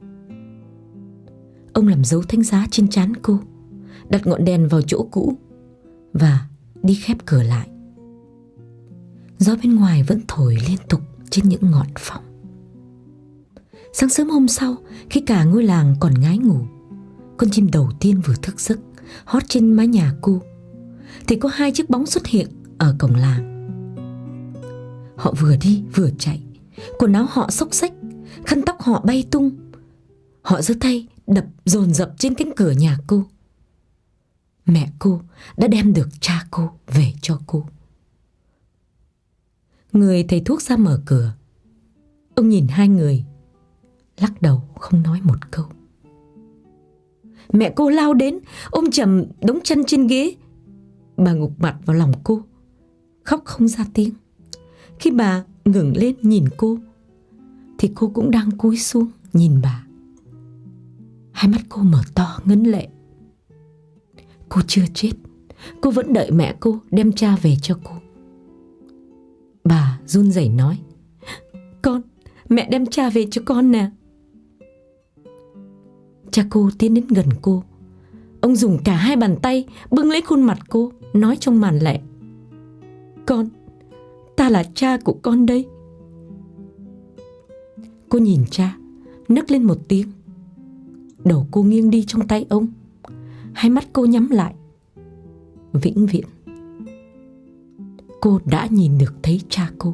Ông làm dấu thánh giá trên trán cô, đặt ngọn đèn vào chỗ cũ và đi khép cửa lại. Gió bên ngoài vẫn thổi liên tục trên những ngọn phong. Sáng sớm hôm sau, khi cả ngôi làng còn ngái ngủ, con chim đầu tiên vừa thức giấc hót trên mái nhà cô, thì có hai chiếc bóng xuất hiện ở cổng làng. Họ vừa đi vừa chạy, quần áo họ xốc xách, khăn tóc họ bay tung. Họ giơ tay đập dồn dập trên cánh cửa nhà cô. Mẹ cô đã đem được cha cô về cho cô. Người thầy thuốc ra mở cửa. Ông nhìn hai người, lắc đầu không nói một câu. Mẹ cô lao đến ôm chầm đống chân trên ghế. Bà gục mặt vào lòng cô, khóc không ra tiếng. Khi bà ngẩng lên nhìn cô, thì cô cũng đang cúi xuống nhìn bà. Hai mắt cô mở to ngấn lệ. Cô chưa chết. Cô vẫn đợi mẹ cô đem cha về cho cô. Bà run rẩy nói, Con, mẹ đem cha về cho con nè. Cha cô tiến đến gần cô. Ông dùng cả hai bàn tay bưng lấy khuôn mặt cô, nói trong màn lệ, Con, ta là cha của con đây. Cô nhìn cha, nấc lên một tiếng. Đầu cô nghiêng đi trong tay ông. Hai mắt cô nhắm lại. Vĩnh viễn, cô đã nhìn được thấy cha cô.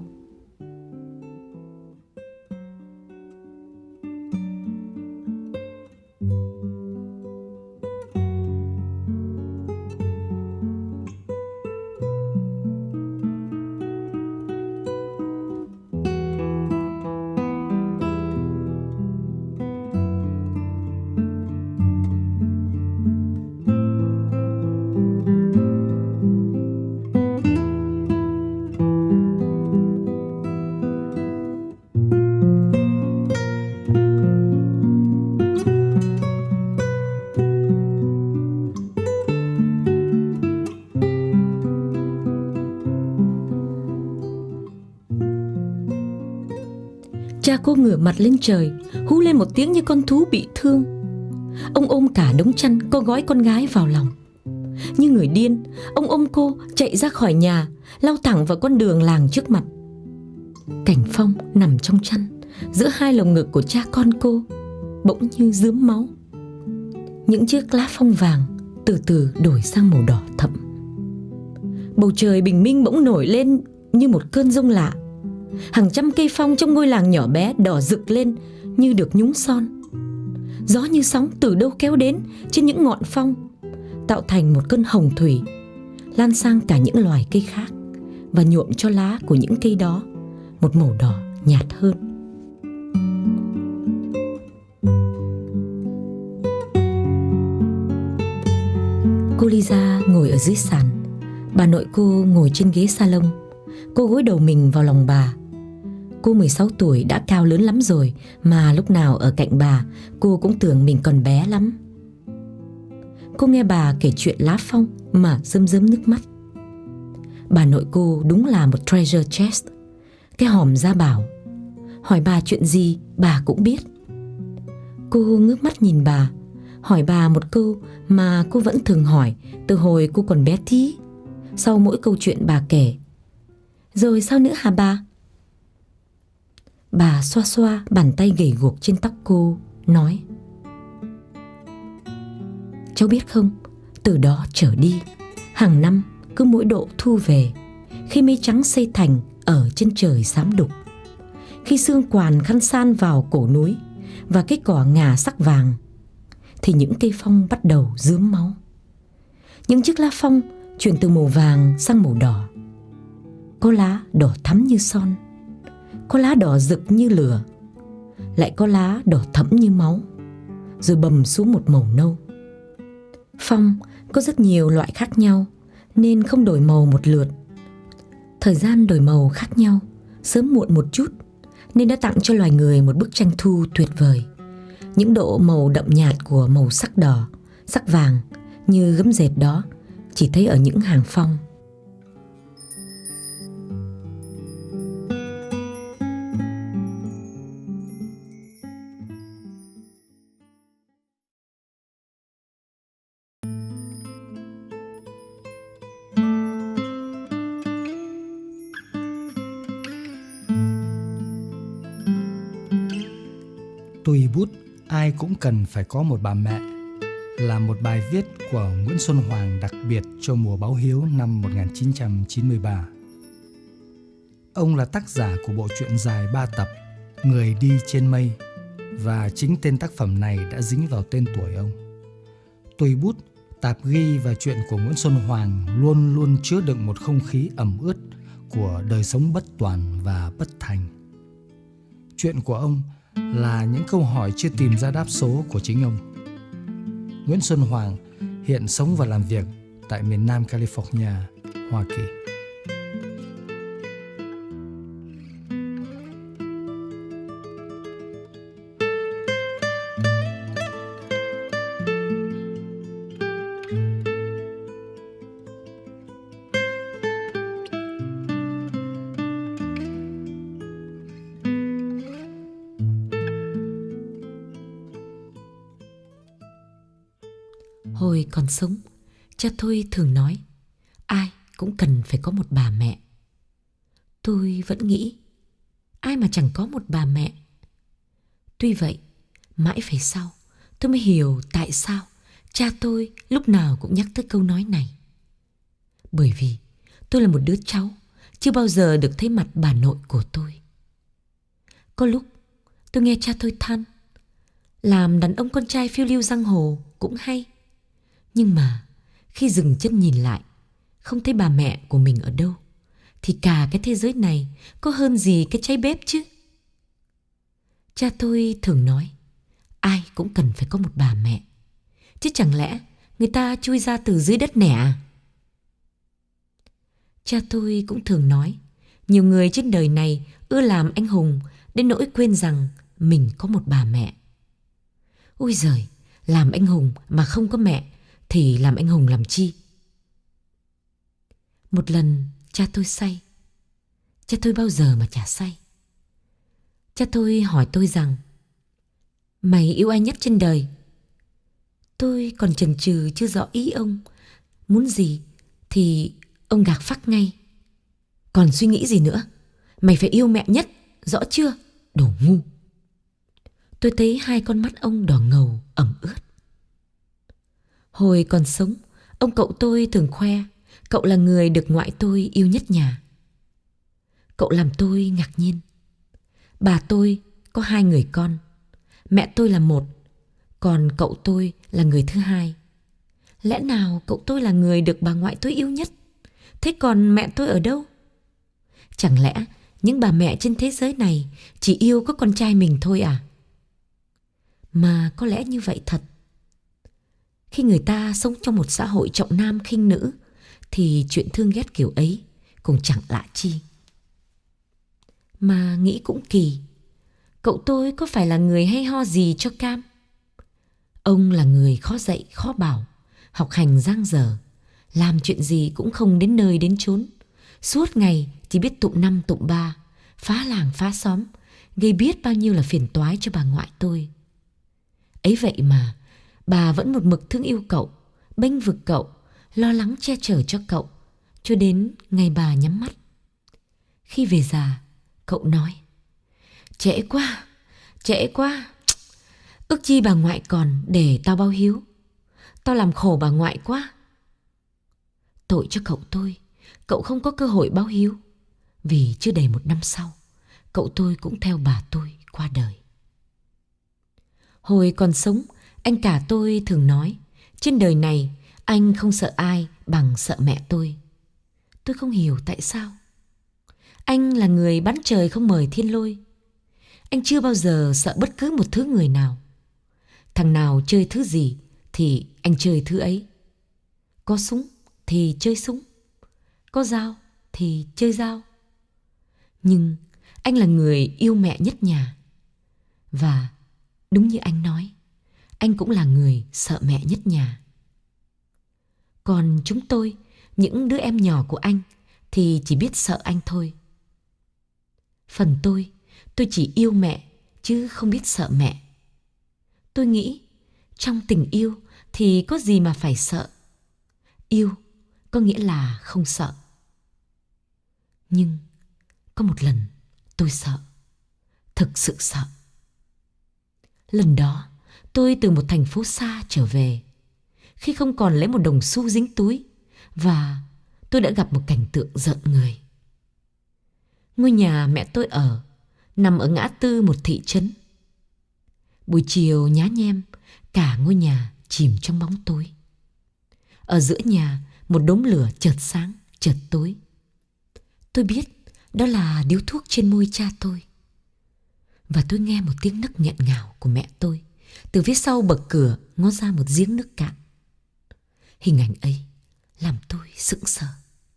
Cha cô ngửa mặt lên trời, hú lên một tiếng như con thú bị thương. Ông ôm cả đống chăn có gói con gái vào lòng. Như người điên, ông ôm cô chạy ra khỏi nhà, lao thẳng vào con đường làng trước mặt. Cảnh Phong nằm trong chăn, giữa hai lồng ngực của cha con cô, bỗng như rướm máu. Những chiếc lá phong vàng từ từ đổi sang màu đỏ thẫm. Bầu trời bình minh bỗng nổi lên như một cơn giông lạ. Hàng trăm cây phong trong ngôi làng nhỏ bé đỏ rực lên như được nhúng son. Gió như sóng từ đâu kéo đến trên những ngọn phong, tạo thành một cơn hồng thủy, lan sang cả những loài cây khác và nhuộm cho lá của những cây đó một màu đỏ nhạt hơn. Cô Lisa ngồi ở dưới sàn. Bà nội cô ngồi trên ghế salon. Cô gối đầu mình vào lòng bà. Cô mười sáu tuổi đã cao lớn lắm rồi, mà lúc nào ở cạnh bà, cô cũng tưởng mình còn bé lắm. Cô nghe bà kể chuyện lá phong mà rơm rớm nước mắt. Bà nội cô đúng là một treasure chest, cái hòm gia bảo. Hỏi bà chuyện gì bà cũng biết. Cô ngước mắt nhìn bà, hỏi bà một câu mà cô vẫn thường hỏi từ hồi cô còn bé tí. Sau mỗi câu chuyện bà kể, rồi sao nữa hả bà? Bà xoa xoa bàn tay gầy guộc trên tóc cô, nói, cháu biết không, từ đó trở đi, hàng năm cứ mỗi độ thu về, khi mây trắng xây thành ở trên trời xám đục, khi sương quàn khăn san vào cổ núi và cái cỏ ngà sắc vàng, thì những cây phong bắt đầu rướm máu. Những chiếc lá phong chuyển từ màu vàng sang màu đỏ. Có lá đỏ thắm như son, có lá đỏ rực như lửa, lại có lá đỏ thẫm như máu, rồi bầm xuống một màu nâu. Phong có rất nhiều loại khác nhau nên không đổi màu một lượt. Thời gian đổi màu khác nhau, sớm muộn một chút, nên đã tặng cho loài người một bức tranh thu tuyệt vời. Những độ màu đậm nhạt của màu sắc đỏ, sắc vàng như gấm dệt đó chỉ thấy ở những hàng phong. Tùy bút ai cũng cần phải có một bà mẹ là một bài viết của Nguyễn Xuân Hoàng đặc biệt cho mùa báo hiếu năm một nghìn chín trăm chín mươi ba. Ông là tác giả của bộ truyện dài ba tập Người đi trên mây, và chính tên tác phẩm này đã dính vào tên tuổi ông. Tùy bút, tạp ghi và truyện của Nguyễn Xuân Hoàng luôn luôn chứa đựng một không khí ẩm ướt của đời sống bất toàn và bất thành. Chuyện của ông là những câu hỏi chưa tìm ra đáp số của chính ông. Nguyễn Xuân Hoàng hiện sống và làm việc tại miền Nam California, Hoa Kỳ. Hồi còn sống, cha tôi thường nói ai cũng cần phải có một bà mẹ. Tôi vẫn nghĩ ai mà chẳng có một bà mẹ. Tuy vậy, mãi về sau tôi mới hiểu tại sao cha tôi lúc nào cũng nhắc tới câu nói này. Bởi vì tôi là một đứa cháu chưa bao giờ được thấy mặt bà nội của tôi. Có lúc tôi nghe cha tôi than làm đàn ông con trai phiêu lưu giang hồ cũng hay. Nhưng mà khi dừng chân nhìn lại, không thấy bà mẹ của mình ở đâu, thì cả cái thế giới này có hơn gì cái cháy bếp chứ. Cha tôi thường nói ai cũng cần phải có một bà mẹ, chứ chẳng lẽ người ta chui ra từ dưới đất nẻ à? Cha tôi cũng thường nói nhiều người trên đời này ưa làm anh hùng đến nỗi quên rằng mình có một bà mẹ. Ôi giời, làm anh hùng mà không có mẹ thì làm anh hùng làm chi? Một lần cha tôi say. Cha tôi bao giờ mà chả say. Cha tôi hỏi tôi rằng mày yêu ai nhất trên đời? Tôi còn chần chừ chưa rõ ý ông muốn gì thì ông gạc phắc ngay. Còn suy nghĩ gì nữa? Mày phải yêu mẹ nhất, rõ chưa? Đồ ngu. Tôi thấy hai con mắt ông đỏ ngầu ẩm ướt. Hồi còn sống, ông cậu tôi thường khoe cậu là người được ngoại tôi yêu nhất nhà. Cậu làm tôi ngạc nhiên. Bà tôi có hai người con, mẹ tôi là một, còn cậu tôi là người thứ hai. Lẽ nào cậu tôi là người được bà ngoại tôi yêu nhất? Thế còn mẹ tôi ở đâu? Chẳng lẽ những bà mẹ trên thế giới này chỉ yêu có con trai mình thôi à? Mà có lẽ như vậy thật. Khi người ta sống trong một xã hội trọng nam khinh nữ thì chuyện thương ghét kiểu ấy cũng chẳng lạ chi. Mà nghĩ cũng kỳ, cậu tôi có phải là người hay ho gì cho cam? Ông là người khó dạy khó bảo, học hành giang dở, làm chuyện gì cũng không đến nơi đến chốn, suốt ngày chỉ biết tụng năm tụng ba, phá làng phá xóm, gây biết bao nhiêu là phiền toái cho bà ngoại tôi. Ấy vậy mà bà vẫn một mực thương yêu cậu, bênh vực cậu, lo lắng che chở cho cậu, cho đến ngày bà nhắm mắt. Khi về già, cậu nói: Trễ quá, trễ quá, ước chi bà ngoại còn để tao báo hiếu. Tao làm khổ bà ngoại quá. Tội cho cậu tôi, cậu không có cơ hội báo hiếu, vì chưa đầy một năm sau, cậu tôi cũng theo bà tôi qua đời. Hồi còn sống, anh cả tôi thường nói trên đời này anh không sợ ai bằng sợ mẹ tôi. Tôi không hiểu tại sao. Anh là người bắn trời không mời thiên lôi. Anh chưa bao giờ sợ bất cứ một thứ người nào. Thằng nào chơi thứ gì thì anh chơi thứ ấy. Có súng thì chơi súng, có dao thì chơi dao. Nhưng anh là người yêu mẹ nhất nhà. Và đúng như anh nói, anh cũng là người sợ mẹ nhất nhà. Còn chúng tôi, những đứa em nhỏ của anh, thì chỉ biết sợ anh thôi. Phần tôi, tôi chỉ yêu mẹ chứ không biết sợ mẹ. Tôi nghĩ trong tình yêu thì có gì mà phải sợ. Yêu có nghĩa là không sợ. Nhưng có một lần tôi sợ, thực sự sợ. Lần đó tôi từ một thành phố xa trở về, khi không còn lấy một đồng xu dính túi, và tôi đã gặp một cảnh tượng rợn người. Ngôi nhà mẹ tôi ở nằm ở ngã tư một thị trấn. Buổi chiều nhá nhem, cả ngôi nhà chìm trong bóng tối. Ở giữa nhà một đốm lửa chợt sáng, chợt tối. Tôi biết đó là điếu thuốc trên môi cha tôi. Và tôi nghe một tiếng nấc nghẹn ngào của mẹ tôi từ phía sau bậc cửa ngó ra một giếng nước cạn. Hình ảnh ấy làm tôi sững sờ.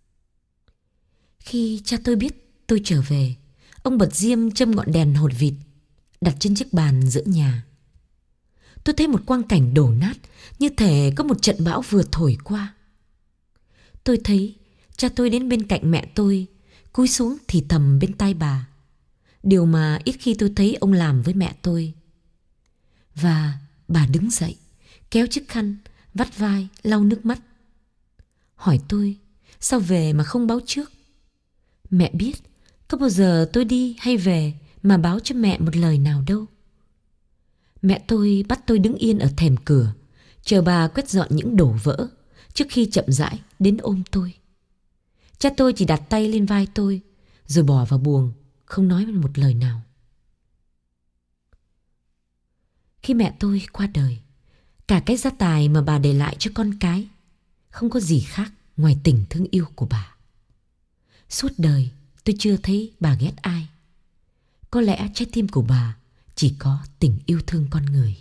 Khi cha tôi biết tôi trở về, ông bật diêm châm ngọn đèn hột vịt đặt trên chiếc bàn giữa nhà. Tôi thấy một quang cảnh đổ nát, như thể có một trận bão vừa thổi qua. Tôi thấy cha tôi đến bên cạnh mẹ tôi, cúi xuống thì thầm bên tai bà, điều mà ít khi tôi thấy ông làm với mẹ tôi. Và bà đứng dậy, kéo chiếc khăn, vắt vai, lau nước mắt. Hỏi tôi, sao về mà không báo trước? Mẹ biết, có bao giờ tôi đi hay về mà báo cho mẹ một lời nào đâu. Mẹ tôi bắt tôi đứng yên ở thềm cửa, chờ bà quét dọn những đổ vỡ, trước khi chậm rãi đến ôm tôi. Cha tôi chỉ đặt tay lên vai tôi, rồi bỏ vào buồng, không nói một lời nào. Khi mẹ tôi qua đời, cả cái gia tài mà bà để lại cho con cái không có gì khác ngoài tình thương yêu của bà. Suốt đời tôi chưa thấy bà ghét ai. Có lẽ trái tim của bà chỉ có tình yêu thương con người.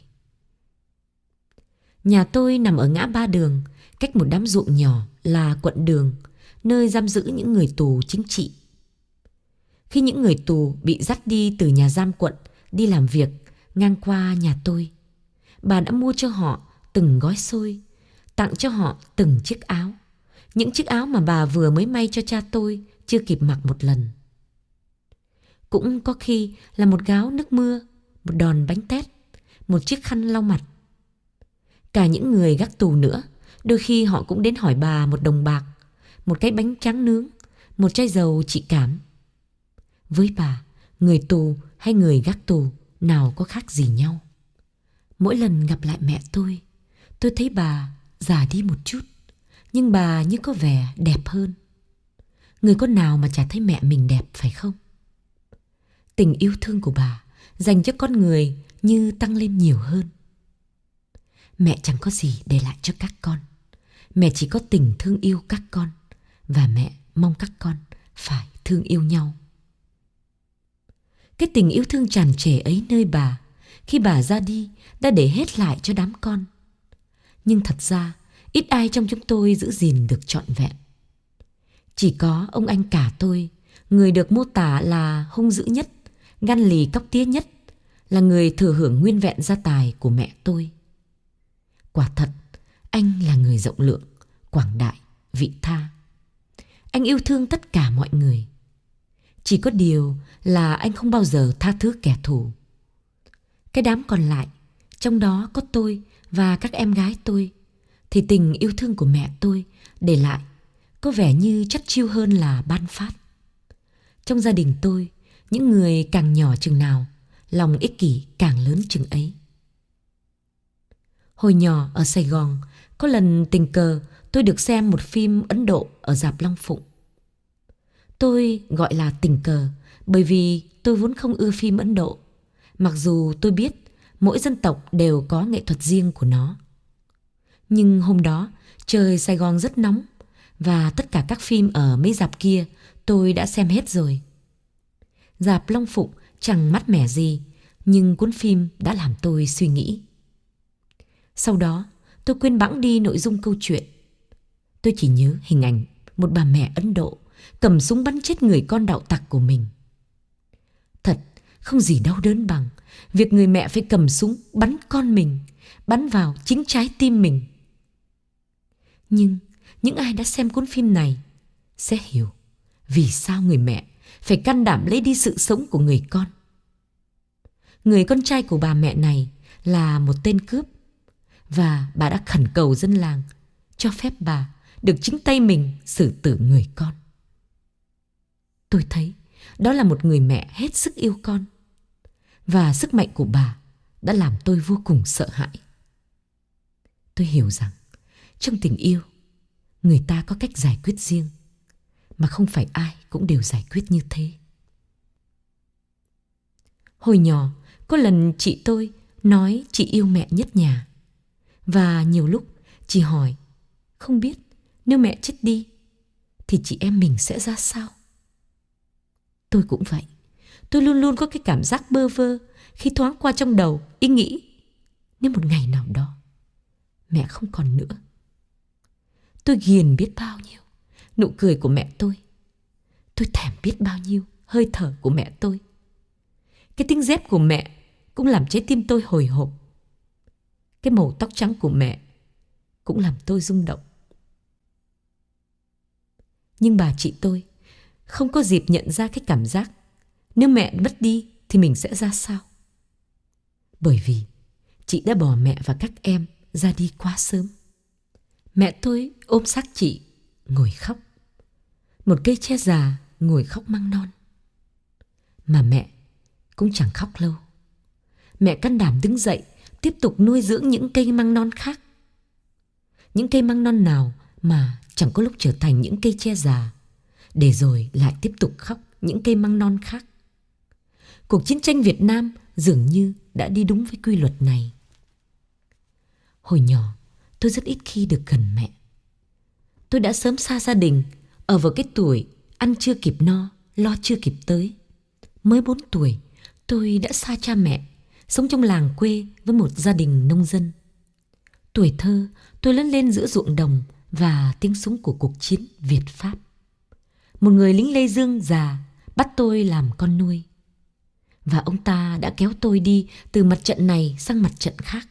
Nhà tôi nằm ở ngã ba đường, cách một đám ruộng nhỏ là quận Đường, nơi giam giữ những người tù chính trị. Khi những người tù bị dắt đi từ nhà giam quận đi làm việc ngang qua nhà tôi, bà đã mua cho họ từng gói xôi, tặng cho họ từng chiếc áo. Những chiếc áo mà bà vừa mới may cho cha tôi chưa kịp mặc một lần. Cũng có khi là một gáo nước mưa, một đòn bánh tét, một chiếc khăn lau mặt. Cả những người gác tù nữa, đôi khi họ cũng đến hỏi bà một đồng bạc, một cái bánh tráng nướng, một chai dầu trị cảm. Với bà, người tù hay người gác tù nào có khác gì nhau. Mỗi lần gặp lại mẹ tôi, tôi thấy bà già đi một chút, nhưng bà như có vẻ đẹp hơn. Người con nào mà chả thấy mẹ mình đẹp, phải không? Tình yêu thương của bà dành cho con người như tăng lên nhiều hơn. Mẹ chẳng có gì để lại cho các con. Mẹ chỉ có tình thương yêu các con, và mẹ mong các con phải thương yêu nhau. Cái tình yêu thương tràn trề ấy nơi bà, khi bà ra đi, đã để hết lại cho đám con. Nhưng thật ra, ít ai trong chúng tôi giữ gìn được trọn vẹn. Chỉ có ông anh cả tôi, người được mô tả là hung dữ nhất, gan lì cóc tía nhất, là người thừa hưởng nguyên vẹn gia tài của mẹ tôi. Quả thật, anh là người rộng lượng, quảng đại, vị tha. Anh yêu thương tất cả mọi người. Chỉ có điều là anh không bao giờ tha thứ kẻ thù. Cái đám còn lại, trong đó có tôi và các em gái tôi, thì tình yêu thương của mẹ tôi để lại có vẻ như chắt chiu hơn là ban phát. Trong gia đình tôi, những người càng nhỏ chừng nào, lòng ích kỷ càng lớn chừng ấy. Hồi nhỏ ở Sài Gòn, có lần tình cờ tôi được xem một phim Ấn Độ ở rạp Long Phụng. Tôi gọi là tình cờ bởi vì tôi vốn không ưa phim Ấn Độ, mặc dù tôi biết mỗi dân tộc đều có nghệ thuật riêng của nó. Nhưng hôm đó trời Sài Gòn rất nóng, và tất cả các phim ở mấy rạp kia tôi đã xem hết rồi. Rạp Long Phụng Chẳng mát mẻ gì, nhưng cuốn phim đã làm tôi suy nghĩ. Sau đó, tôi quên bẵng đi nội dung câu chuyện. Tôi chỉ nhớ hình ảnh một bà mẹ Ấn Độ cầm súng bắn chết người con đạo tặc của mình. Thật, không gì đau đớn bằng việc người mẹ phải cầm súng bắn con mình, bắn vào chính trái tim mình. Nhưng những ai đã xem cuốn phim này sẽ hiểu vì sao người mẹ phải can đảm lấy đi sự sống của người con. Người con trai của bà mẹ này là một tên cướp, và bà đã khẩn cầu dân làng cho phép bà được chính tay mình xử tử người con. Tôi thấy đó là một người mẹ hết sức yêu con, và sức mạnh của bà đã làm tôi vô cùng sợ hãi. Tôi hiểu rằng trong tình yêu, người ta có cách giải quyết riêng, mà không phải ai cũng đều giải quyết như thế. Hồi nhỏ, có lần chị tôi nói chị yêu mẹ nhất nhà, và nhiều lúc chị hỏi, không biết nếu mẹ chết đi thì chị em mình sẽ ra sao? Tôi cũng vậy. Tôi luôn luôn có cái cảm giác bơ vơ khi thoáng qua trong đầu ý nghĩ nếu một ngày nào đó mẹ không còn nữa. Tôi ghiền biết bao nhiêu nụ cười của mẹ tôi. Tôi thèm biết bao nhiêu hơi thở của mẹ tôi. Cái tiếng dép của mẹ cũng làm trái tim tôi hồi hộp. Cái màu tóc trắng của mẹ cũng làm tôi rung động. Nhưng bà chị tôi không có dịp nhận ra cái cảm giác nếu mẹ mất đi thì mình sẽ ra sao. Bởi vì chị đã bỏ mẹ và các em ra đi quá sớm. Mẹ tôi ôm xác chị, ngồi khóc. Một cây tre già ngồi khóc măng non. Mà mẹ cũng chẳng khóc lâu. Mẹ can đảm đứng dậy, tiếp tục nuôi dưỡng những cây măng non khác. Những cây măng non nào mà chẳng có lúc trở thành những cây tre già, để rồi lại tiếp tục khóc những cây măng non khác. Cuộc chiến tranh Việt Nam dường như đã đi đúng với quy luật này. Hồi nhỏ, tôi rất ít khi được gần mẹ. Tôi đã sớm xa gia đình, ở vào cái tuổi ăn chưa kịp no, lo chưa kịp tới. Mới bốn tuổi, tôi đã xa cha mẹ, sống trong làng quê với một gia đình nông dân. Tuổi thơ, tôi lớn lên giữa ruộng đồng và tiếng súng của cuộc chiến Việt-Pháp. Một người lính Lê Dương già bắt tôi làm con nuôi. Và ông ta đã kéo tôi đi từ mặt trận này sang mặt trận khác.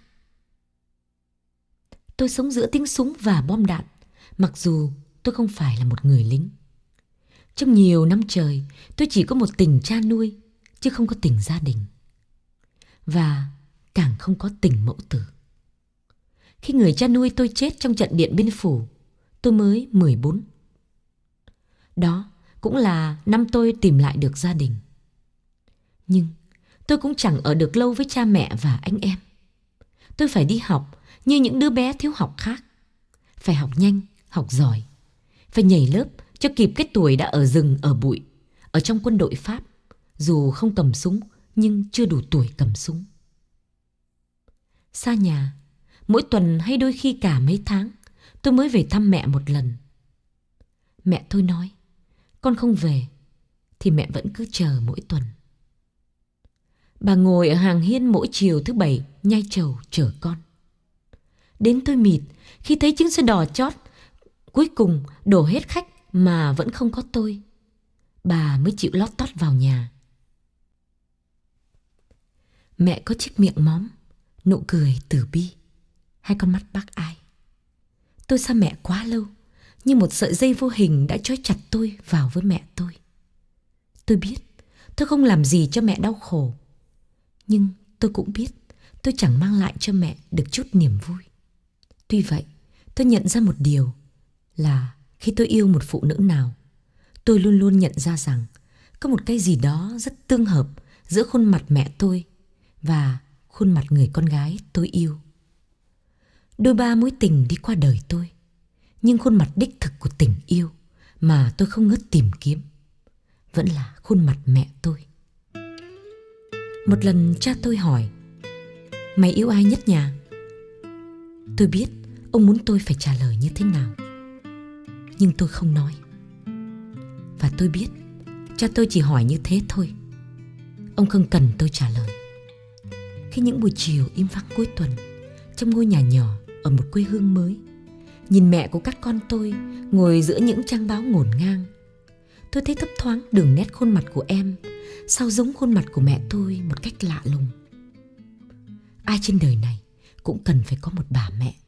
Tôi sống giữa tiếng súng và bom đạn, mặc dù tôi không phải là một người lính. Trong nhiều năm trời, tôi chỉ có một tình cha nuôi, chứ không có tình gia đình. Và càng không có tình mẫu tử. Khi người cha nuôi tôi chết trong trận Điện Biên Phủ, tôi mới mười bốn. Đó cũng là năm tôi tìm lại được gia đình. Nhưng tôi cũng chẳng ở được lâu với cha mẹ và anh em. Tôi phải đi học như những đứa bé thiếu học khác. Phải học nhanh, học giỏi. Phải nhảy lớp cho kịp cái tuổi đã ở rừng, ở bụi, ở trong quân đội Pháp. Dù không cầm súng, nhưng chưa đủ tuổi cầm súng. Xa nhà, mỗi tuần hay đôi khi cả mấy tháng, tôi mới về thăm mẹ một lần. Mẹ tôi nói, con không về, thì mẹ vẫn cứ chờ mỗi tuần. Bà ngồi ở hàng hiên mỗi chiều thứ bảy nhai trầu chờ con. Đến tôi mịt khi thấy chiếc xe đò chót cuối cùng đổ hết khách mà vẫn không có tôi. Bà mới chịu lót tót vào nhà. Mẹ có chiếc miệng móm, nụ cười từ bi, hai con mắt bác ai. Tôi xa mẹ quá lâu, như một sợi dây vô hình đã trói chặt tôi vào với mẹ tôi. Tôi biết tôi không làm gì cho mẹ đau khổ, nhưng tôi cũng biết tôi chẳng mang lại cho mẹ được chút niềm vui. Tuy vậy, tôi nhận ra một điều là khi tôi yêu một phụ nữ nào, tôi luôn luôn nhận ra rằng có một cái gì đó rất tương hợp giữa khuôn mặt mẹ tôi và khuôn mặt người con gái tôi yêu. Đôi ba mối tình đi qua đời tôi, nhưng khuôn mặt đích thực của tình yêu mà tôi không ngớt tìm kiếm vẫn là khuôn mặt mẹ tôi. Một lần cha tôi hỏi, mày yêu ai nhất nhà? Tôi biết ông muốn tôi phải trả lời như thế nào, nhưng tôi không nói. Và tôi biết cha tôi chỉ hỏi như thế thôi. Ông không cần tôi trả lời. Khi những buổi chiều im phăng cuối tuần, trong ngôi nhà nhỏ ở một quê hương mới, nhìn mẹ của các con tôi ngồi giữa những trang báo ngổn ngang, tôi thấy thấp thoáng đường nét khuôn mặt của em sao giống khuôn mặt của mẹ tôi một cách lạ lùng. Ai trên đời này cũng cần phải có một bà mẹ